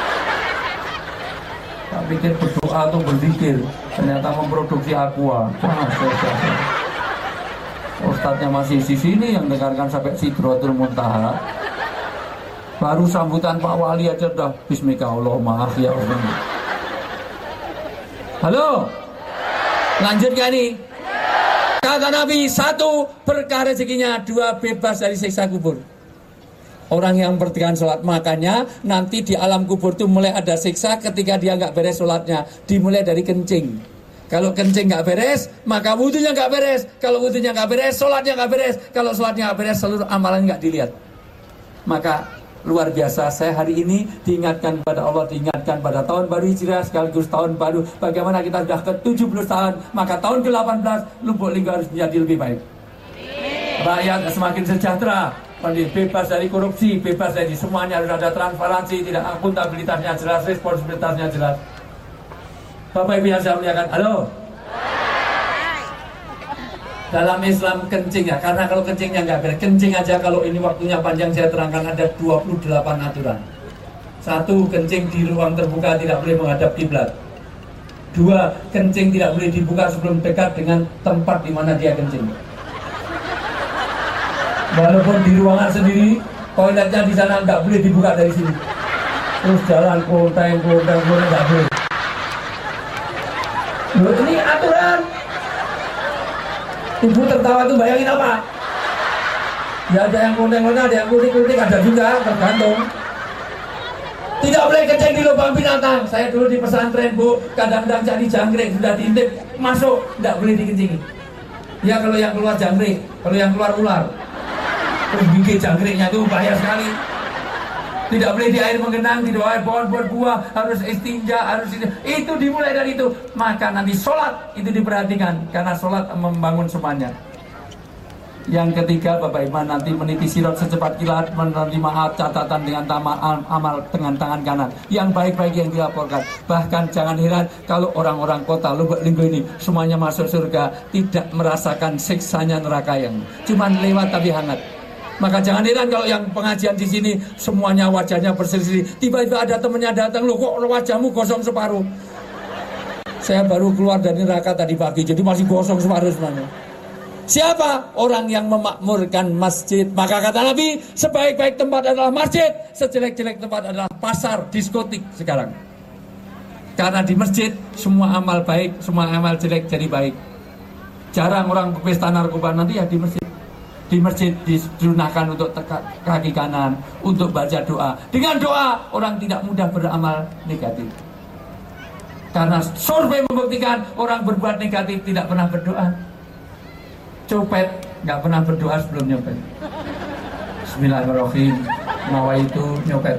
Tak pikir berdoa atau berzikir, ternyata memproduksi aqua. Ustadznya masih di sini yang dengarkan sampai Sidratul Muntaha. Baru sambutan Pak Wali aja udah Bismillahirrahmanirrahim, maaf ya Allah. Halo, lanjut gak nih? Kata Nabi, 1 berkah rezekinya, 2 bebas dari siksa kubur. Orang yang memperhatikan sholat, makanya nanti di alam kubur itu mulai ada siksa ketika dia nggak beres sholatnya. Dimulai dari kencing. Kalau kencing nggak beres, maka wudhunya nggak beres. Kalau wudhunya nggak beres, sholatnya nggak beres. Kalau sholatnya nggak beres, seluruh amalan nggak dilihat. Maka luar biasa, saya hari ini diingatkan pada Allah, diingatkan pada tahun baru Hijriah sekaligus tahun baru. Bagaimana kita sudah ke 70 tahun, maka tahun ke-18 Lubuk Linggau harus menjadi lebih baik. Rakyat semakin sejahtera, bebas dari korupsi, bebas dari semuanya, harus ada transparansi, tidak akuntabilitasnya jelas, responsibilitasnya jelas. Bapak Ibu yang saya muliakan, halo. Dalam Islam kencing ya, karena kalau kencingnya nggak beres, kencing aja kalau ini waktunya panjang saya terangkan ada 28 aturan. 1, kencing di ruang terbuka tidak boleh menghadap kiblat. 2, kencing tidak boleh dibuka sebelum dekat dengan tempat di mana dia kencing. Walaupun di ruangan sendiri, toiletnya di sana nggak boleh dibuka dari sini. Terus jalan konteng nggak boleh. Loh, ini aturan. Ibu tertawa itu bayangin apa? Ya ada yang konteng-konteng, ada yang kutik-kutik, ada juga, tergantung. Tidak boleh kencing di lubang binatang. Saya dulu di pesantren Bu, kadang-kadang cari jangkrik sudah diintip, masuk, tidak boleh dikencingi. Ya kalau yang keluar jangkrik, kalau yang keluar ular. Terus gigit jangkriknya itu bahaya sekali. Tidak boleh di air menggenang, di air pohon-pohon buah, harus istinja, harus itu dimulai dari itu. Maka nanti sholat itu diperhatikan, karena sholat membangun semuanya. Yang ketiga, Bapak Ibu, nanti meniti sirat secepat kilat, menerima catatan dengan amal dengan tangan kanan. Yang baik-baik yang dilaporkan. Bahkan jangan heran kalau orang-orang kota Lubuk Linggau ini semuanya masuk surga, tidak merasakan siksanya neraka yang cuman lewat tapi hangat. Maka jangan heran kalau yang pengajian di sini semuanya wajahnya berseri-seri. Tiba-tiba ada temannya datang, loh kok wajahmu gosong separuh. Saya baru keluar dari neraka tadi pagi, jadi masih gosong separuh semuanya. Siapa? Orang yang memakmurkan masjid. Maka kata Nabi, sebaik-baik tempat adalah masjid, sejelek-jelek tempat adalah pasar, diskotik sekarang. Karena di masjid semua amal baik, semua amal jelek jadi baik. Jarang orang pesta narkoba, nanti ya di masjid. Di masjid disunahkan untuk kaki kanan, untuk baca doa. Dengan doa orang tidak mudah beramal negatif. Karena survei membuktikan orang berbuat negatif tidak pernah berdoa. Copet nggak pernah berdoa sebelum nyopet. Bismillahirrahmanirrahim. Nawaitu nyopet.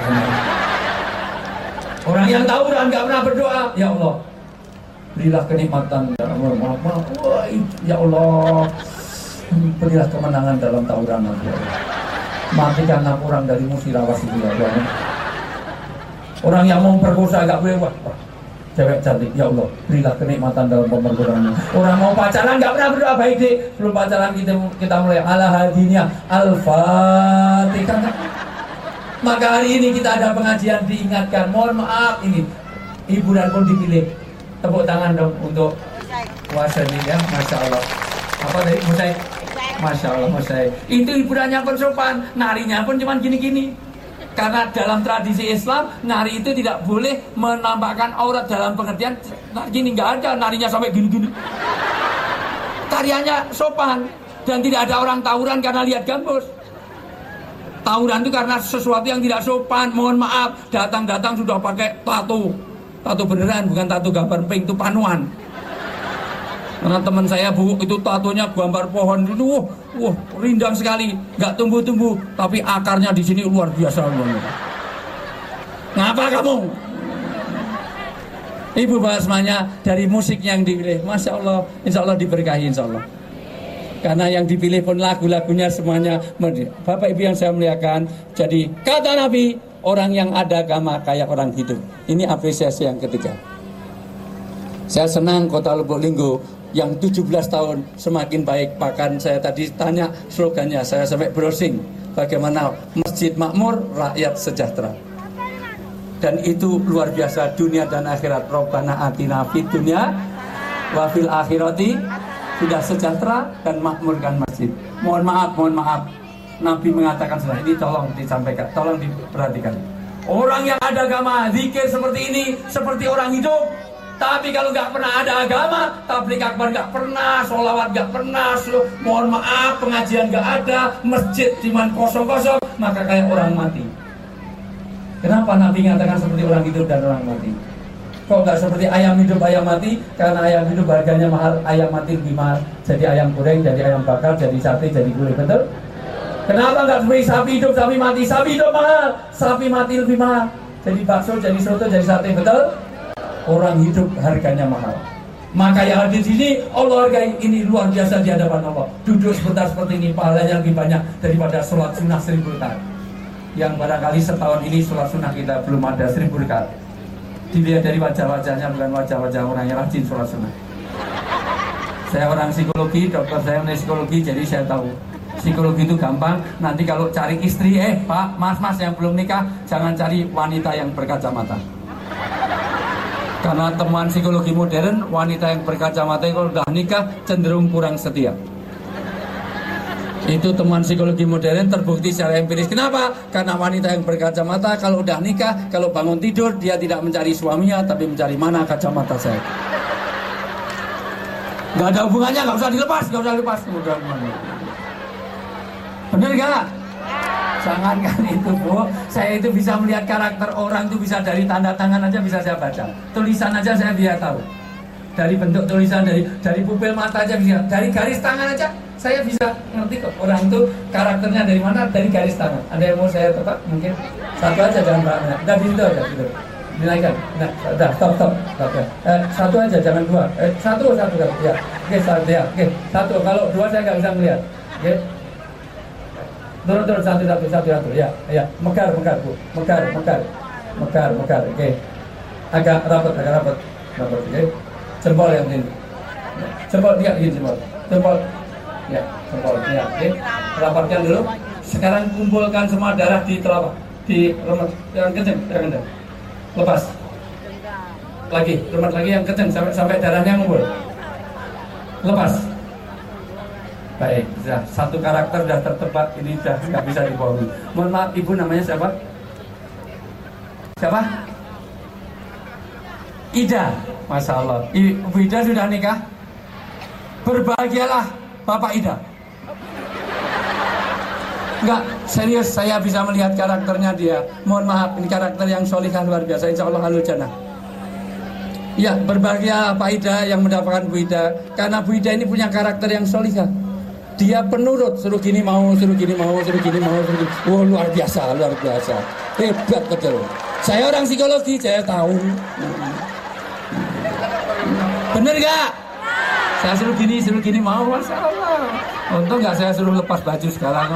Orang yang tawuran nggak pernah berdoa. Ya Allah, berilah kenikmatan. Ya Allah, berilah kemenangan dalam tawuran nanti. Matikan orang dari musirawas itu ya Allah. Orang yang mau perkosa agak boleh, wah, cewek cantik, ya Allah, berilah kenikmatan dalam pemerkosaan. Orang mau pacaran nggak pernah berdoa baik deh. Belum pacaran kita mulai ala hadinya al-fatihah. Maka hari ini kita ada pengajian diingatkan. Mohon maaf ini hiburan pun dipilih. Tepuk tangan dong untuk puasa ini ya, masya Allah. Apa tadi musai? Masya Allah musai. Itu hiburannya pun sopan, narinya pun cuma gini-gini. Karena dalam tradisi Islam, nari itu tidak boleh menampakkan aurat dalam pengertian gini, nggak ada narinya sampai gini-gini. Tariannya sopan dan tidak ada orang tawuran karena lihat gambus. Tawuran itu karena sesuatu yang tidak sopan. Mohon maaf, datang-datang sudah pakai tato beneran, bukan tato gambar pink, itu panuan. Karena teman saya Bu, itu tatonya gambar pohon itu, wah rindang sekali, nggak tumbuh-tumbuh, tapi akarnya di sini luar biasa. Ngapa kamu? Ibu bapak semuanya dari musik yang dipilih, masya Allah, insya Allah diberkahi insya Allah. karena yang dipilih pun lagu-lagunya semuanya. Bapak Ibu yang saya muliakan, jadi kata Nabi, orang yang ada agama kayak orang hidup. Ini apresiasi yang ketiga. Saya senang Kota Lubuk Linggo yang 17 tahun semakin baik. Bahkan saya tadi tanya slogannya, saya sampai browsing bagaimana masjid makmur, rakyat sejahtera. Dan itu luar biasa, dunia dan akhirat. Rabbana atina fid dunya wa fil akhirati, sudah sejahtera dan makmurkan masjid. Mohon maaf, Nabi mengatakan sudah, ini tolong disampaikan, tolong diperhatikan. Orang yang ada agama, zikir seperti ini, seperti orang hidup. Tapi kalau nggak pernah ada agama, tabligh akbar nggak pernah, sholawat nggak pernah, mohon maaf, pengajian nggak ada, masjid cuma kosong-kosong, maka kayak orang mati. Kenapa Nabi mengatakan seperti orang hidup dan orang mati? Kok nggak seperti ayam hidup, ayam mati? Karena ayam hidup harganya mahal, ayam mati lebih mahal. Jadi ayam goreng, jadi ayam bakar, jadi sate, jadi gulai, betul? Kenapa nggak seperti sapi hidup, sapi mati? Sapi hidup mahal, sapi mati lebih mahal. Jadi bakso, jadi soto, jadi sate, betul? Orang hidup harganya mahal. Maka yang hadir di sini, Allah hargai, ini luar biasa di hadapan Allah. Duduk sebentar seperti ini, pahalanya lebih banyak daripada sholat sunnah 1000 rakaat. Yang barangkali setahun ini sholat sunnah kita belum ada 1000 rakaat. Dilihat dari wajah-wajahnya, bukan wajah-wajah orang yang rajin sholat sunnah. Saya orang psikologi, dokter saya mengenai psikologi, jadi saya tahu psikologi itu gampang. Nanti kalau cari istri, Pak, mas yang belum nikah, jangan cari wanita yang berkacamata. Karena temuan psikologi modern, wanita yang berkacamata kalau udah nikah cenderung kurang setia. Itu temuan psikologi modern, terbukti secara empiris. Kenapa? Karena wanita yang berkacamata kalau udah nikah, kalau bangun tidur dia tidak mencari suaminya, tapi mencari mana kacamata saya. Gak ada hubungannya, gak usah dilepas. Bener gak? Jangankan itu, Bu, saya itu bisa melihat karakter orang itu bisa dari tanda tangan aja bisa saya baca. Tulisan aja saya bisa tahu. Dari bentuk tulisan, dari pupil mata aja bisa. Dari garis tangan aja saya bisa ngerti kok orang itu karakternya dari mana, dari garis tangan. Ada yang mau saya tebak? Mungkin satu aja, jangan banyak. Udah gitu aja gitu. Dinaikkan. Nah, udah stop. Satu aja, jangan dua. Satu ya. Oke, satu ya. Oke, satu. Kalau dua saya nggak bisa melihat. Oke. Turun satu ya. Mekar Bu. Mekar. Oke. Agak rapat. Oke. Jempol yang ini. Jempol dia gini jempol. Ya, jempol. Ya, oke. Rapatkan dulu. Sekarang kumpulkan semua darah di telapak, di remet yang kencang. Lepas. Lagi, remet lagi yang kencang sampai darahnya ngumpul. Lepas. Baik, sudah satu karakter sudah tertebak, ini sudah nggak bisa dibohongi. Mohon maaf, Ibu namanya siapa? Siapa? Ida, Masya Allah. Ibu Ida sudah nikah? Berbahagialah Bapak Ida. Enggak, serius saya bisa melihat karakternya dia. Mohon maaf, ini karakter yang solihah luar biasa. Insya Allah halul jannah. Ya, berbahagia Pak Ida yang mendapatkan Bu Ida. Karena Bu Ida ini punya karakter yang solihah. Dia penurut, suruh gini mau. Oh, luar biasa. Hebat betul. Saya orang psikologi, saya tahu. Bener gak? Saya suruh gini mau, Masya Allah. Untung gak saya suruh lepas baju sekarang.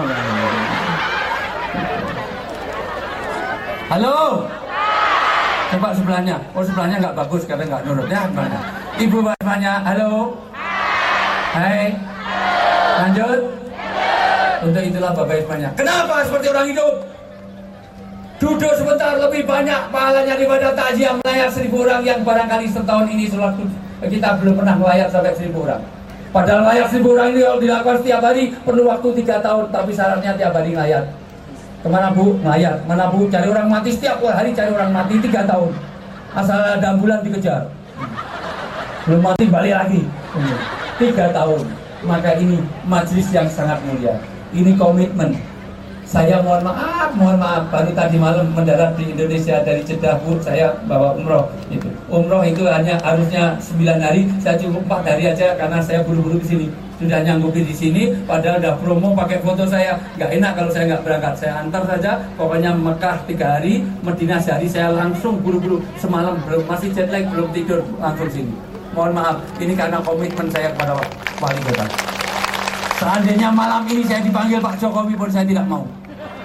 Halo? Coba sebelahnya. Oh, sebelahnya gak bagus, karena gak nurut. Ya, sebelahnya. Ibu bapaknya, halo? Hai. Lanjut. Untuk itulah Bapak Ibu-nya. Kenapa seperti orang hidup? Duduk sebentar lebih banyak pahalanya daripada takziah melayat 1000 orang yang barangkali setahun ini sholat kita belum pernah melayat sampai 1000 orang. Padahal melayat 1000 orang ini kalau dilakukan setiap hari perlu waktu 3 tahun, tapi syaratnya tiap hari melayat. Kemana Bu? Melayat. Mana Bu? Cari orang mati setiap hari, cari orang mati 3 tahun. Asal ada ambulan dikejar. Belum mati balik lagi. 3 tahun. Maka ini majelis yang sangat mulia. Ini komitmen. Saya mohon maaf, baru tadi malam mendarat di Indonesia dari Jeddah, Bu, saya bawa umroh. Umroh itu hanya harusnya 9 hari, saya cukup 4 hari aja karena saya buru-buru di sini. Sudah nyanggupi di sini, padahal udah promo pakai foto saya. Nggak enak kalau saya nggak berangkat, saya antar saja. Pokoknya Mekah 3 hari, Madinah sehari, saya langsung buru-buru semalam masih jet lag, belum tidur langsung sini. Mohon maaf, ini karena komitmen saya kepada wali kota. Seandainya malam ini saya dipanggil Pak Jokowi pun saya tidak mau.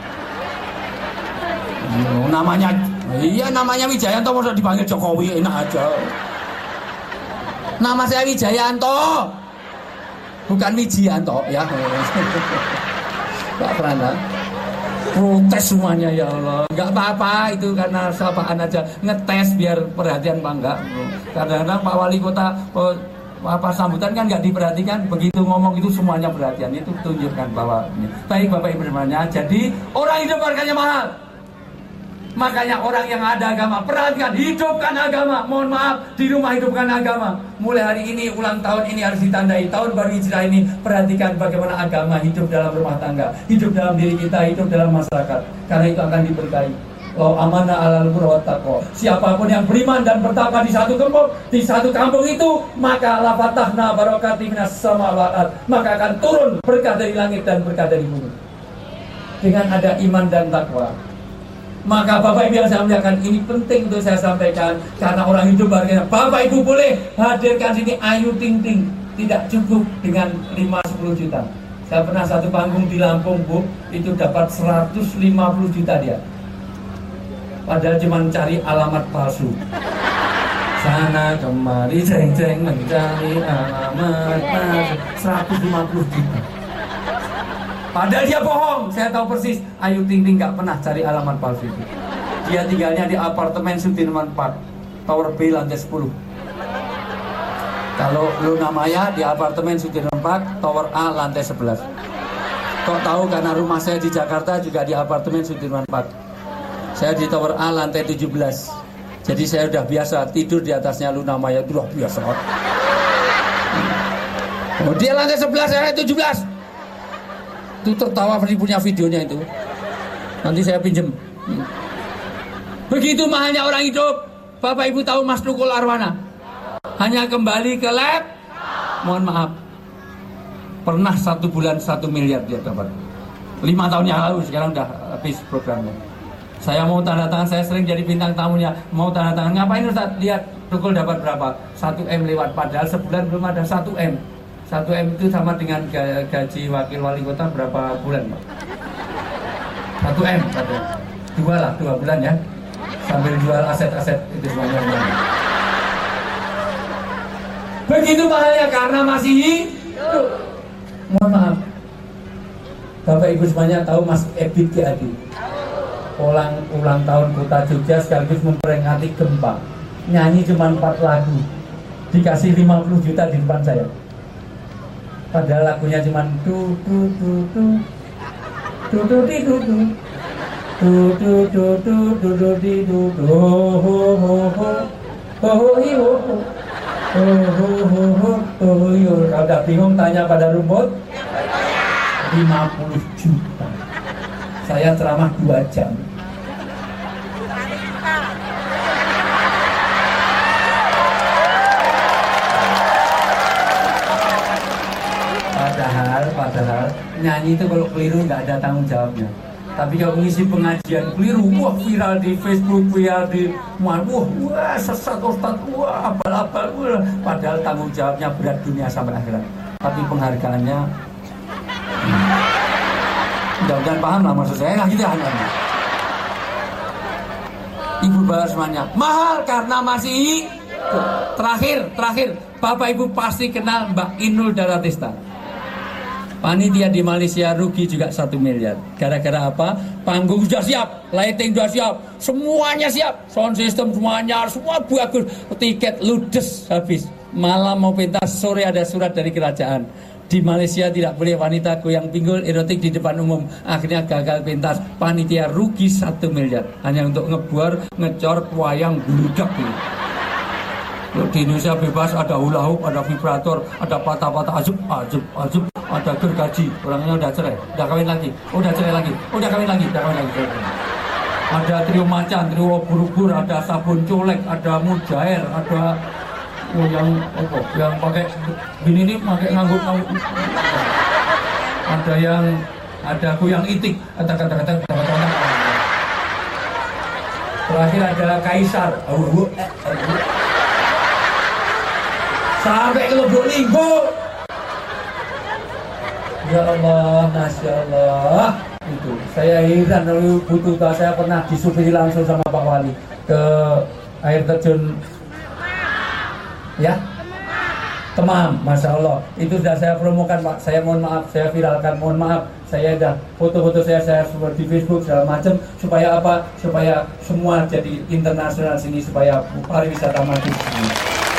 Namanya, iya namanya Wijayanto, mau dipanggil Jokowi enak aja. Nama saya Wijayanto, bukan Wijianto ya. Pak Prana protes semuanya, ya Allah. Enggak apa-apa, itu karena sapaan aja, ngetes biar perhatian Pak. Enggak. Kadang-kadang Pak Wali Kota apa sambutan kan nggak diperhatikan, begitu ngomong itu semuanya perhatian, itu tunjukkan bahwa ini. Baik Bapak Ibu semuanya, jadi orang hidup harganya mahal. Makanya orang yang ada agama, perhatikan, hidupkan agama. Mohon maaf, di rumah hidupkan agama. Mulai hari ini, ulang tahun ini harus ditandai. Tahun baru hijrah ini, perhatikan bagaimana agama hidup dalam rumah tangga, hidup dalam diri kita, hidup dalam masyarakat. Karena itu akan diberkahi. Oh amanah alal qurwa taqwa. Siapapun yang beriman dan bertakwa di satu kampung itu, maka la fatahna barakati minas samawati, maka akan turun berkah dari langit dan berkah dari bumi. Dengan ada iman dan takwa. Maka Bapak Ibu yang saya muliakan, ini penting untuk saya sampaikan karena orang hidup harganya. Bapak Ibu boleh hadirkan sini Ayu Ting Ting, tidak cukup dengan 5-10 juta. Saya pernah satu panggung di Lampung, Bu, itu dapat 150 juta dia. Padahal cuma cari alamat palsu. Sana kemari jeng-jeng mencari alamat palsu, 150 juta. Padahal dia bohong. Saya tahu persis Ayu Ting Ting nggak pernah cari alamat palsu itu. Dia tinggalnya di apartemen Sudirman Park, Tower B lantai 10. Kalau Luna Maya di apartemen Sudirman Park, Tower A lantai 11. Kok tahu? Karena rumah saya di Jakarta juga di apartemen Sudirman Park. Saya di Tower A lantai 17. Jadi saya udah biasa tidur di atasnya Luna Maya, itu udah biasa. Oh, dia lantai 11, saya 17. Itu tertawa, punya videonya itu. Nanti saya pinjem. Begitu mahalnya orang hidup. Bapak Ibu tahu Mas Tukul Arwana? Hanya kembali ke lab. Mohon maaf. Pernah 1 bulan 1 miliar dia dapat. 5 tahun yang lalu, sekarang udah habis programnya. Saya mau tanda tangan, saya sering jadi bintang tamunya. Mau tanda tangan, ngapain Ustaz? Lihat Tukul dapat berapa? 1M lewat, padahal sebulan belum ada 1M. 1M itu sama dengan gaji wakil wali kota berapa bulan, Pak? 1M, 2 bulan ya. Sambil jual aset-aset itu semuanya. Begitu mahalnya karena masih hidup. Mohon maaf. Bapak Ibu semuanya tahu Mas Ebit Adi. Ulang tahun Kota Jogja sekaligus memperingati gempa. Nyanyi cuma 4 lagu. Dikasih 50 juta di depan saya. Padahal lagunya cuma du du du du du du di du du du du du du du du di du du ho ho ho ho ho hi ho ho ho ho ho ho yo. Kalau udah bingung tanya pada rumput. 50 juta. Saya ceramah 2 jam. Padahal nyanyi itu kalau keliru nggak ada tanggung jawabnya. Tapi kalau ngisi pengajian keliru, wah viral di Facebook, viral di wah sesat Ustaz, wah abal-abal, wah. Padahal tanggung jawabnya berat dunia sampai akhirat. Tapi penghargaannya, mudah-mudahan paham lah maksud saya. Nah gitu ya. Ibu bapak semuanya, mahal karena masih terakhir. Bapak Ibu pasti kenal Mbak Inul Daratista. Panitia di Malaysia rugi juga 1 miliar. Gara-gara apa? Panggung sudah siap, lighting sudah siap, semuanya siap, sound system semuanya, semua bagus. Tiket ludes habis. Malam mau pentas, sore ada surat dari kerajaan. Di Malaysia tidak boleh wanita goyang pinggul erotik di depan umum. Akhirnya gagal pentas. Panitia rugi 1 miliar hanya untuk ngebuar, ngecor, wayang, bludak gitu. Di Indonesia bebas, ada hula hoop, ada vibrator, ada patah-patah, ajub, ada gergaji. Orangnya udah cerai, udah kawin lagi, udah cerai lagi, udah kawin lagi. Ada trio macan, trio ubur-ubur, ada sabun colek, ada mujair, ada yang pakai gini nih, pakai nganggut. Ada goyang itik, kata-kata. Terakhir ada kaisar, sampai ke Lubuk Linggo. Ya Allah, Masya Allah. Itu saya heran dulu butuh. Saya pernah disupiri langsung sama Pak Wali ke air terjun ya Temam, Masya Allah. Itu sudah saya promokan Pak. Saya mohon maaf, saya viralkan, mohon maaf. Saya dah foto-foto saya share di Facebook segala macam supaya apa? Supaya semua jadi internasional sini, supaya pariwisata maju sini.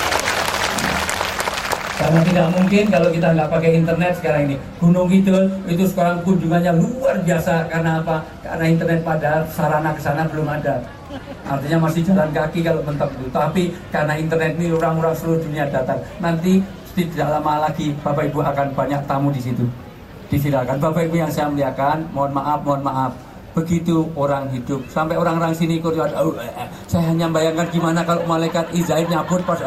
Karena tidak mungkin kalau kita nggak pakai internet sekarang ini. Gunung Kidul itu sekarang kunjungannya luar biasa. Karena apa? Karena internet, padahal sarana ke sana belum ada. Artinya masih jalan kaki kalau mentok itu. Tapi karena internet ini orang-orang seluruh dunia datang. Nanti tidak lama lagi Bapak Ibu akan banyak tamu di situ. Disilakan Bapak Ibu yang saya muliakan. Mohon maaf. Begitu orang hidup sampai orang-orang sini ikut. Saya hanya bayangkan gimana kalau malaikat Israil nyabut pas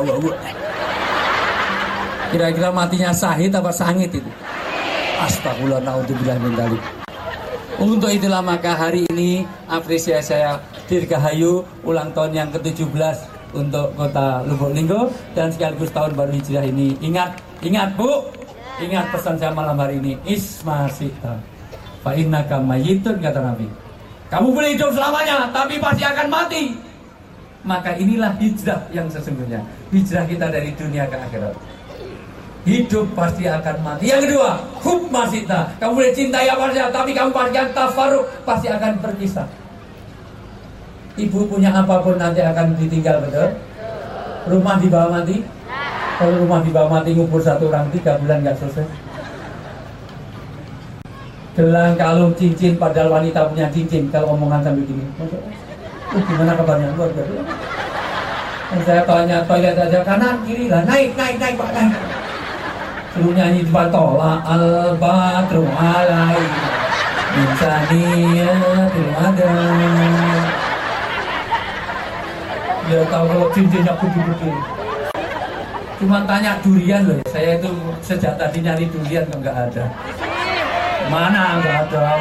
kira-kira matinya sahid apa sangit itu. Astagfirullah, naudzubillah min dzalik. Untuk itulah maka hari ini apresiasi saya Dirgahayu ulang tahun yang ke-17 untuk kota Lubuk Linggo dan sekaligus tahun baru Hijriah ini. Ingat Bu, ingat pesan saya malam hari ini. Isma sita fa innaka mayyitun, kata Nabi. Kamu boleh hidup selamanya tapi pasti akan mati. Maka inilah hijrah yang sesungguhnya. Hijrah kita dari dunia ke akhirat. Hidup pasti akan mati. Yang kedua, hubma sita. Kamu boleh cintai apa saja, tapi kamu pasti akan tafarruq, pasti akan berpisah. Ibu punya apapun nanti akan ditinggal, betul? Rumah di bawah mati? Kalau rumah di bawah mati ngubur satu orang 3 bulan nggak selesai. Gelang, kalung, cincin, padahal wanita punya cincin. Kalau omongan sampai gini, gimana kabarnya? Luar biasa. Saya tanya toilet aja, kanan kiri lah, naik Pak, naik. Suruh nyanyi di tola al-badru alai insaniyatul ada. Ya tahu kalau cincinnya putih-putih. Cuma tanya durian loh. Saya itu sejak tadi nyari durian kok nggak ada. Mana nggak ada.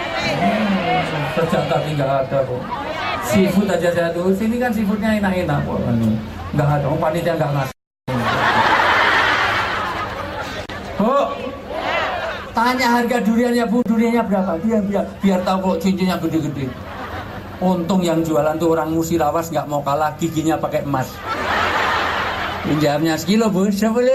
Sejak tadi nggak ada kok. Seafood aja saya tuh. Sini kan seafoodnya enak-enak kok. Nggak ada. Panitia nggak ngasih. Bu, tanya harga duriannya Bu, duriannya berapa? Biar tahu kok cincinnya gede-gede. Untung yang jualan tuh orang Musirawas nggak mau kalah, giginya pakai emas. Pinjamnya sekilo Bu, sebelah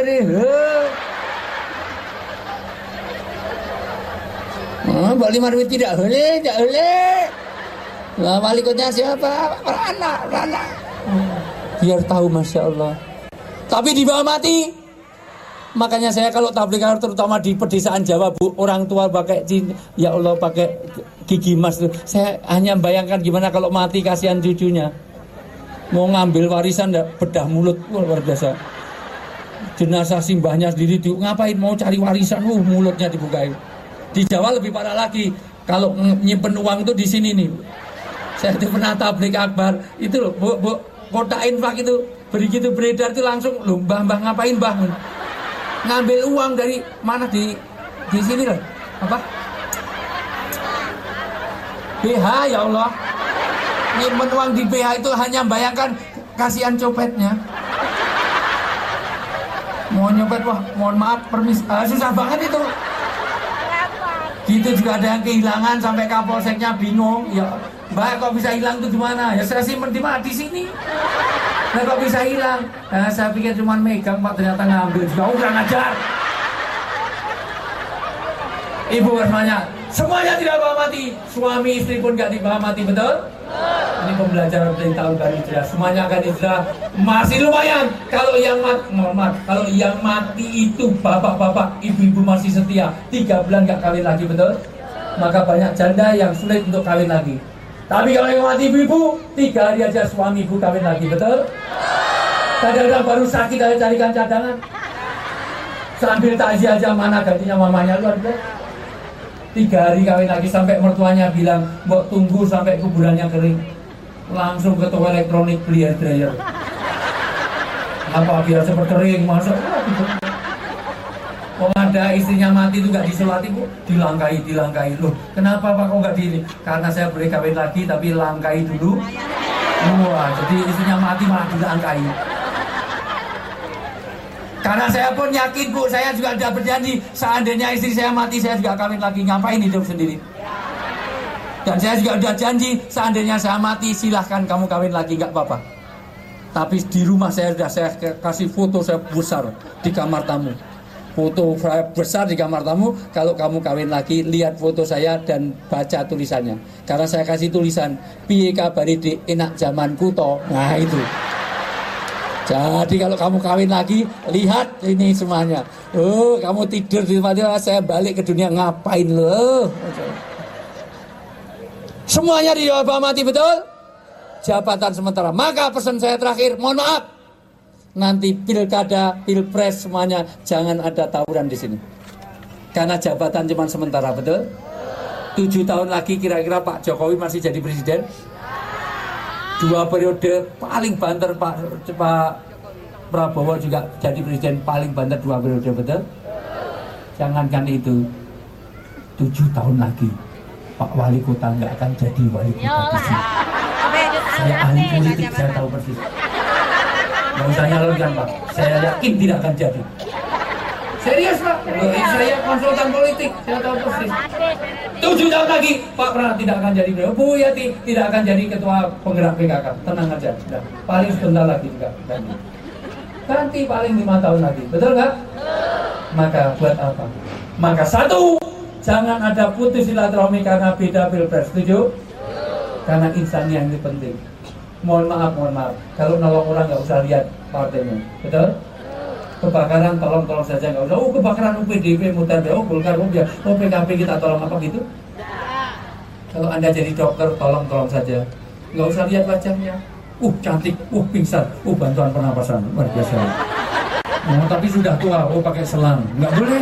Mbak 5 duit tidak boleh. Nah, walikotnya siapa? Rana. Biar tahu, Masya Allah. Tapi di bawah mati. Makanya saya kalau tabligh terutama di pedesaan Jawa Bu, orang tua pakai ya Allah pakai gigi emas tuh. Saya hanya bayangkan gimana kalau mati, kasihan cucunya. Mau ngambil warisan bedah mulut, luar biasa. Jenazah simbahnya sendiri ngapain mau cari warisan, mulutnya dibukain. Di Jawa lebih parah lagi. Kalau nyimpen uang itu di sini nih. Saya itu pernah tabligh akbar, itu loh, Bu, kotak infak itu begitu beredar itu langsung, loh mbah ngapain mbah? Ngambil uang dari mana di sini loh, apa? BH, ya Allah. Nyimpen uang di BH itu hanya bayangkan kasihan copetnya. Mau nyopet, wah mohon maaf susah banget itu. Gitu juga ada yang kehilangan sampai kapolseknya bingung. Ya Mbak kok bisa hilang tuh gimana? Ya saya simpen di mana? Di sini. Nah kok bisa hilang? Nah, saya pikir cuma megang Pak, ternyata ngambil juga. Udah ngajar. Ibu bertanya, semuanya tidak bawa mati. Suami istri pun gak dibawa mati, betul? Ini pembelajaran dari tahun baru hijrah. Semuanya akan hijrah. Masih lumayan. Kalau yang mati itu bapak-bapak, ibu-ibu masih setia, 3 bulan gak kawin lagi, betul? Maka banyak janda yang sulit untuk kawin lagi. Tapi kalau yang mati ibu-ibu, 3 hari aja suami ibu kawin lagi, betul? Kadang-kadang baru sakit aja carikan cadangan. Sambil takziah aja, mana gantinya mamanya, luar biasa. 3 hari kawin lagi sampai mertuanya bilang, mbok tunggu sampai kuburannya kering. Langsung ke toko elektronik beli hair dryer. Apa biar cepat kering, masa? Kok ada istrinya mati itu gak disolati Bu? Dilangkai. Loh, kenapa Pak kok gak di? Karena saya boleh kawin lagi tapi langkai dulu. Wah, jadi istrinya mati malah dilangkai. Karena saya pun yakin Bu, saya juga sudah berjanji seandainya istri saya mati, saya juga kawin lagi. Ngapain hidup sendiri? Dan saya juga sudah janji seandainya saya mati, silahkan kamu kawin lagi, nggak apa-apa. Tapi di rumah saya sudah saya kasih foto saya besar di kamar tamu. Foto saya besar di kamar tamu. Kalau kamu kawin lagi, lihat foto saya dan baca tulisannya. Karena saya kasih tulisan piye kabari di enak zamanku to. Nah itu. Jadi kalau kamu kawin lagi, lihat ini semuanya. Oh, kamu tidur di tempat saya balik ke dunia ngapain lo? Semuanya dihormati, betul? Jabatan sementara. Maka pesan saya terakhir, mohon maaf. Nanti pilkada, pilpres semuanya jangan ada tawuran di sini. Karena jabatan cuma sementara, betul? 7 tahun lagi kira-kira Pak Jokowi masih jadi presiden. 2 periode paling banter Pak Prabowo juga jadi presiden paling banter 2 periode, betul? Jangankan itu, 7 tahun lagi Pak Wali Kota nggak akan jadi wali kota di sini. Saya ahli politik, saya tahu persis. Nggak usah nyalonkan Pak, saya yakin tidak akan jadi. Serius Pak, saya konsultan politik, saya tahu persis. 7 tahun lagi Pak Pranat tidak akan jadi beliau, Bu Yati tidak akan jadi ketua penggerak PKK. Tenang aja, sudah. Paling sebentar lagi juga ganti paling 5 tahun lagi, betul nggak? Maka buat apa? Maka satu, jangan ada putus silaturahmi karena beda pilpres, setuju? Karena insani yang ini penting. Mohon maaf. Kalau nolong orang nggak usah lihat partainya, betul? Kebakaran tolong saja, nggak usah. Oh kebakaran UPDP mutar, oh Golkar, oh PKB kita tolong apa gitu? Kalau Anda jadi dokter tolong saja, nggak usah lihat wajahnya. Cantik, pingsan, bantuan pernapasan, luar biasa. Oh, tapi sudah tua, pakai selang, nggak boleh.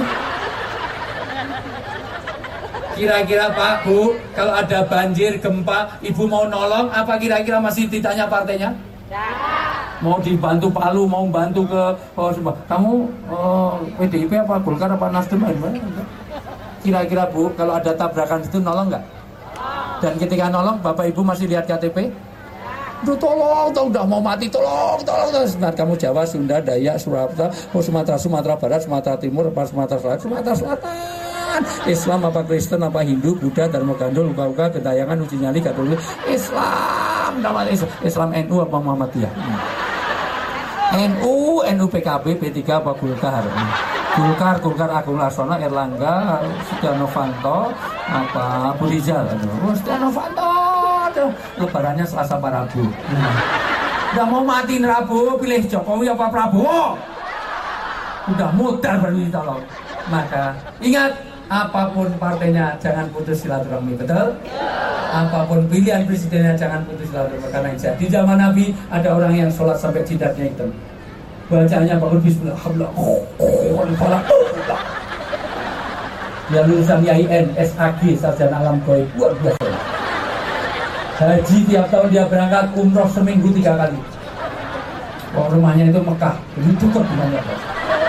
Kira-kira Pak, Bu, kalau ada banjir, gempa, Ibu mau nolong, apa kira-kira masih ditanya partainya? Mau dibantu Palu, mau bantu ke kamu PDIP apa Golkar apa Nasdem? Kira-kira Bu, kalau ada tabrakan itu nolong nggak? Dan ketika nolong, Bapak Ibu masih lihat KTP? Tolong, udah mau mati, tolong. Sebentar, kamu Jawa, Sunda, Dayak, Sumatera Barat, Sumatera Timur, Sumatera Selatan. Islam apa Kristen apa Hindu, Buddha, Dharma Gandul, Luka-Luka, Gentayangan, Uji Nyali, Katolik, Islam NU apa Muhammadiyah? NU PKB, P3 apa Golkar, Agung Laksono, Erlangga, Setia Novanto, apa Abu Rizal, Setia Novanto, lebarannya Selasa apa Rabu? Udah mau mati Rabu, pilih Jokowi apa Prabowo? Udah mutar berarti tolong. Maka ingat, apapun partainya jangan putus silaturahmi, betul? Apapun pilihan presidennya jangan putus silaturahmi. Karena di zaman Nabi ada orang yang sholat sampai jidatnya hitam, bacanya bangun bismillah, dia lulusan IAIN, SAG, sarjana alam gaib, luar biasa. Haji tiap tahun dia berangkat, umroh seminggu 3 kali. Rumahnya itu Mekah, ini cukup dengan apa?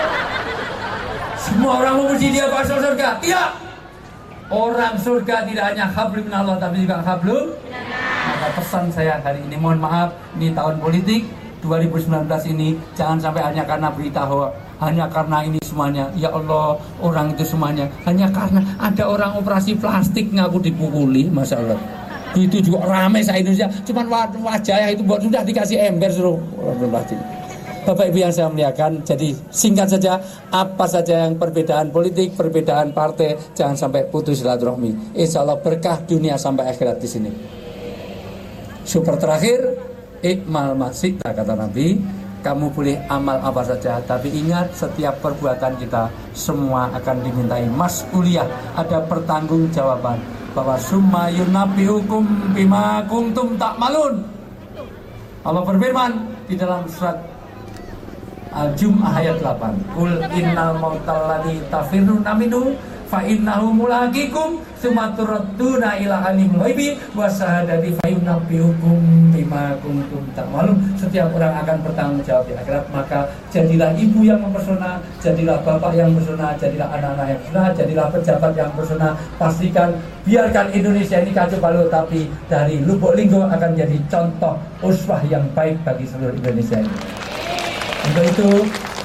Semua orang memuji dia masuk surga. Tidak. Orang surga tidak hanya hablum minallah tapi juga hablum. Maka pesan saya hari ini, mohon maaf, ini tahun politik 2019 ini jangan sampai hanya karena berita hoax, hanya karena ini semuanya. Ya Allah, orang itu semuanya hanya karena ada orang operasi plastik ngaku dipukuli, Masya Allah. Itu juga ramai se-Indonesia. Cuman wajahnya itu buat sudah dikasih ember suruh plastik. Bapak Ibu yang saya muliakan, jadi singkat saja, apa saja yang perbedaan politik, perbedaan partai, jangan sampai putus silaturahmi. Insya Allah berkah dunia sampai akhirat di sini. Super terakhir, ikmal masyikta kata Nabi, kamu boleh amal apa saja, tapi ingat setiap perbuatan kita semua akan dimintai mas'uliyah, ada pertanggungjawaban bahwa summa yunabbi'ukum bima kuntum ta'malun. Allah berfirman di dalam surat Al-Jum'ah ayat 8. Qul innal mautal ladzi tafirruna minhu fa innahu mulaqikum tsumma turadduna ila alimul ghaibi wasyahadati fa yunabbi'ukum bima kuntum ta'malun. Setiap orang akan bertanggung jawab di akhirat, maka jadilah ibu yang mempesona, jadilah bapak yang mempesona, jadilah anak-anak yang mempesona, jadilah pejabat yang mempesona. Pastikan biarkan Indonesia ini kacau balau, tapi dari Lubuk Linggau akan jadi contoh uswah yang baik bagi seluruh Indonesia ini. Untuk itu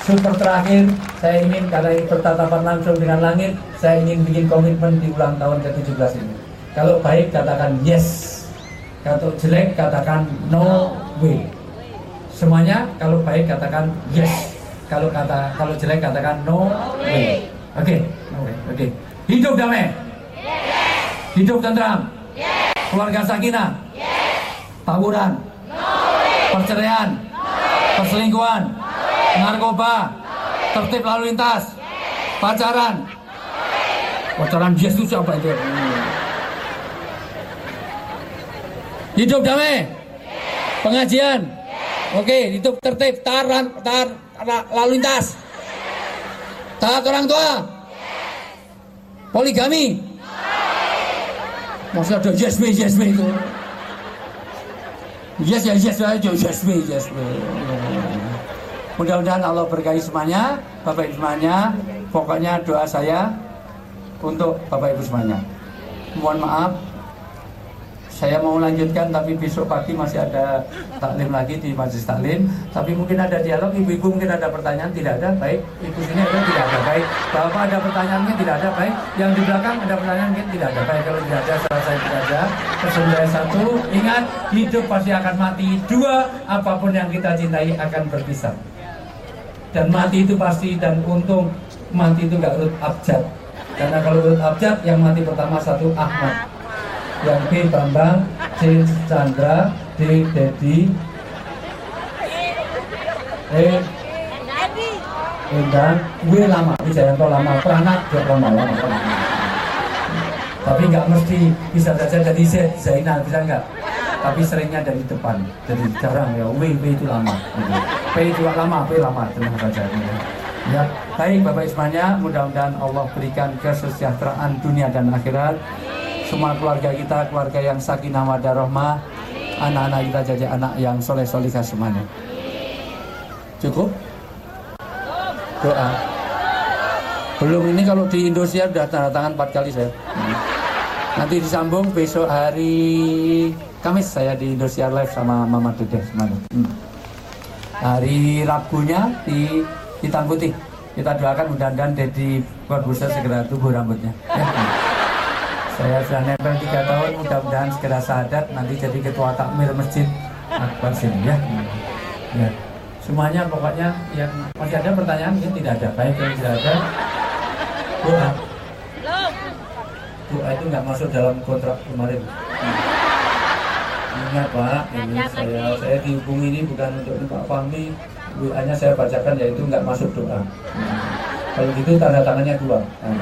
super terakhir, saya ingin, karena ini bertatapan langsung dengan langit, saya ingin bikin komitmen di ulang tahun ke-17 ini. Kalau baik katakan yes, kalau jelek katakan no way. Semuanya kalau baik katakan yes, kalau jelek katakan no way. Oke. Hidup damai, hidup tentram, keluarga sakinah, tawuran, perceraian, perselingkuhan, narkoba, tertib lalu lintas, pacaran. Pacaran yes itu siapa itu? Hidup damai, pengajian, oke, hidup tertib, lalu lintas, taat orang tua, poligami. Maksudnya ada yes me itu. Yes me. Mudah-mudahan Allah berkahi semuanya, Bapak Ibu semuanya. Pokoknya doa saya untuk Bapak Ibu semuanya. Mohon maaf, saya mau lanjutkan tapi besok pagi masih ada taklim lagi di majelis taklim. Tapi mungkin ada dialog, ibu-ibu mungkin ada pertanyaan, tidak ada, baik. Ibu sini ada, tidak ada, baik. Bapak ada pertanyaannya, tidak ada, baik. Yang di belakang ada pertanyaan, mungkin tidak ada, baik. Kalau tidak ada, selesai tidak ada. Persembahyangan satu, ingat, hidup pasti akan mati. Dua, apapun yang kita cintai akan berpisah. Dan mati itu pasti, dan untung mati itu nggak urut abjad. Karena kalau urut abjad, yang mati pertama satu Ahmad, yang B Bambang, C Chandra, D Dedi, E Endang, W lama, Wijayanto lama, Prana juga lama. Tapi nggak mesti, bisa saja jadi Z Zainal, bisa nggak? Tapi seringnya dari depan, jadi jarang ya. W itu lama, P juga lama, P lama, tenang saja. Ya, baik Bapak semuanya, mudah-mudahan Allah berikan kesejahteraan dunia dan akhirat. Semua keluarga kita, keluarga yang sakinah mawaddah rahmah, anak-anak kita jadi anak yang soleh-solihah semuanya. Cukup? Doa. Belum, ini kalau di Indosiar sudah tanda tangan 4 kali saya. Nanti disambung besok hari Kamis saya di Indosiar live sama Mama Dede semuanya. Hari Rabunya di Hitam Putih. Kita doakan mudah-mudahan Dedi Corbuzier segera tumbuh rambutnya. Saya sudah nempel 3 tahun, mudah-mudahan segera sahadat, nanti jadi ketua takmir masjid Akbar sini ya. Ya. Semuanya pokoknya yang masih ada pertanyaan mungkin tidak ada, baik yang tidak ada. Doa. Doa itu nggak masuk dalam kontrak kemarin. Ingat Pak, ini saya dihubungi ini bukan untuk Pak Fahmi, WA-nya saya bacakan yaitu nggak masuk doa. Kalau gitu tanda tangannya 2.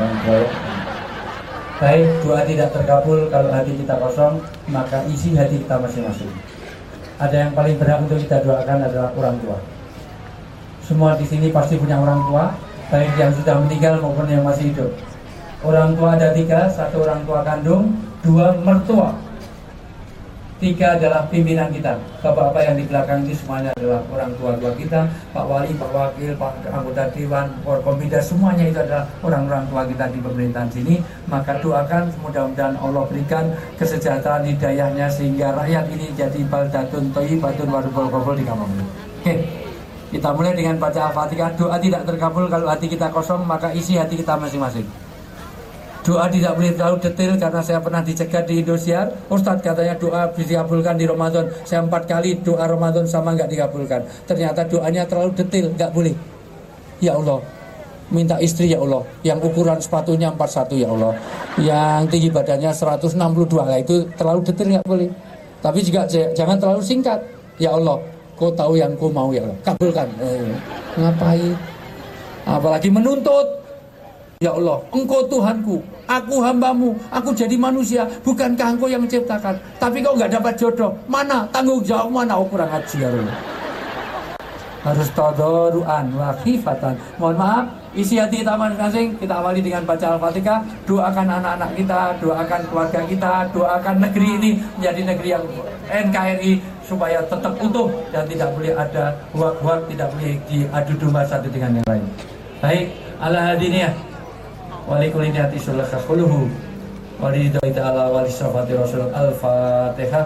Baik, doa tidak terkabul kalau hati kita kosong, maka isi hati kita masing-masing. Ada yang paling berhak untuk kita doakan adalah orang tua. Semua di sini pasti punya orang tua, baik yang sudah meninggal maupun yang masih hidup. Orang tua ada 3, 1 orang tua kandung, 2 mertua, 3 adalah pimpinan kita. Bapak-bapak yang di belakang ini semuanya adalah orang tua kita, Pak Wali, Pak Wakil, Pak anggota Dewan, Forkompinda, semuanya itu adalah orang-orang tua kita di pemerintahan sini. Maka doakan mudah-mudahan Allah berikan kesejahteraan hidayahnya sehingga rakyat ini jadi baldatun thayyibatun warubul qabul di kampung ini. Oke, kita mulai dengan baca Al-Fatihah. Doa tidak terkabul kalau hati kita kosong, maka isi hati kita masing-masing. Doa tidak boleh terlalu detail karena saya pernah dicegat di Indosiar. Ustadz katanya doa bisa dikabulkan di Ramadan. Saya 4 kali doa Ramadan sama nggak dikabulkan. Ternyata doanya terlalu detail, nggak boleh. Ya Allah, minta istri ya Allah, yang ukuran sepatunya 41 ya Allah, yang tinggi badannya 162 lah, itu terlalu detail nggak boleh. Tapi juga jangan terlalu singkat. Ya Allah, Kau tahu yang Kau mau ya Allah, kabulkan. Ngapain? Apalagi menuntut. Ya Allah, Engkau Tuhanku, aku hambamu, aku jadi manusia, bukankah Engkau yang menciptakan? Tapi kau nggak dapat jodoh, mana tanggung jawab, mana kurang haji ya Allah. Harus tadarruan wa khifatan. Mohon maaf, isi hati kita masing-masing. Kita awali dengan baca Al-Fatihah. Doakan anak-anak kita, doakan keluarga kita, doakan negeri ini menjadi negeri yang NKRI supaya tetap utuh dan tidak boleh ada huak-huak, tidak boleh diadu domba satu dengan yang lain. Baik, ala hadiniyah walikuliniati sulaka khuluhu walidai ta'ala walisafati rasul al-fatihah.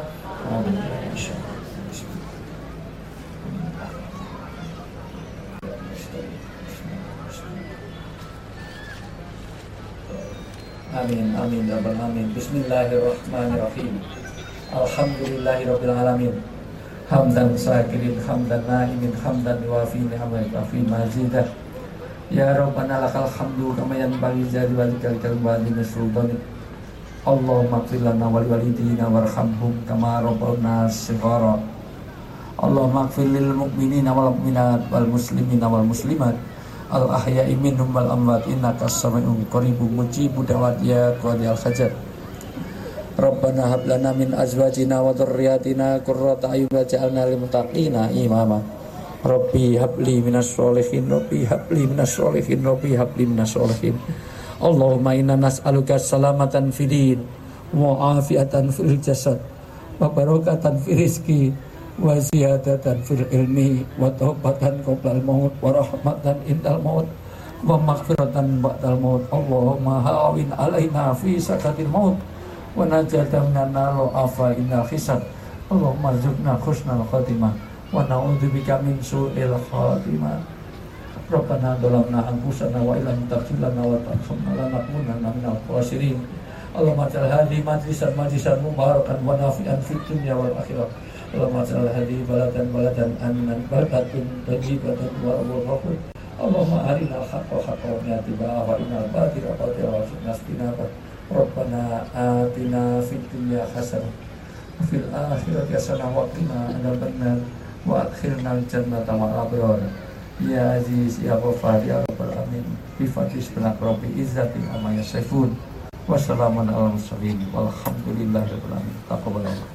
Amin amin rabbal alamin. Bismillahirrahmanirrahim. Alhamdulillahirabbil alamin. Hamdan syakirin, hamdan na'imin, hamdan yuafi ni'amah wa fi mazidah. Ya Rabbana lakal hamdu kama yanbaghi li walikal karimati sultanik. Allahumma ighfir lana wa liwalidina warhamhum kama rabbawna shighara. Allahumma ighfir lil mu'minina wal mu'minat wal muslimina wal muslimat al ahya'i minhum wal amwat innaka as-sami'un qaribun mujibud da'wat ya qadiyal hajat. Rabbana hab lana min azwajina wa dhurriyyatina qurrata a'yun waj'alna lil muttaqina imama. Rabbi habli minas sholihin, Rabbi habli minas sholihin, Rabbi habli minas sholihin. Allahumma inna nas'aluka salamatan fid din wa afiatan fil jasad wa barakatan fil rizqi wa ziyadatan fil ilmi wa taubatan qoblal maut wa rahmatan indal maut wa maghfiratan ba'dal maut. Allahumma hawin alaina fi sakatil maut wa najatan minan nar wa afa innal hisab. Allahumma rzuqna husnal khatimah wa na'udzubika min su'il khatimah. Rabbana dhalamna anfusana wa illam taghfir lana wa tarhamna lanakunanna minal khasirin. Allahumma ij'al hadhihi majlisan mubarakan wa nafi'an fid dunya wal akhirah. Allahumma ij'al hadhihi baladan aminan barakatun tajibatan wa ghafur. Allahumma arina al-haqqa haqqan wa attiba'a wa innal batila batilan wa nastinaba. Rabbana atina fid dunya hasanah wa fil akhirati hasanah wa qina adzabannar wa adkhilna al-jannata ma'al abrar. Ya Aziz ya Ghaffar ya Rabbal alamin. Bi fadlis binak rabbi izzati amma yasifun. Wassalamun ala mursalin walhamdulillahi rabbil alamin. Taqabbalallah.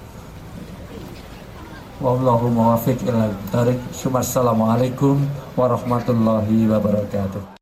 Wallahu muwaffiq ila thariq. Assalamualaikum warahmatullahi wabarakatuh.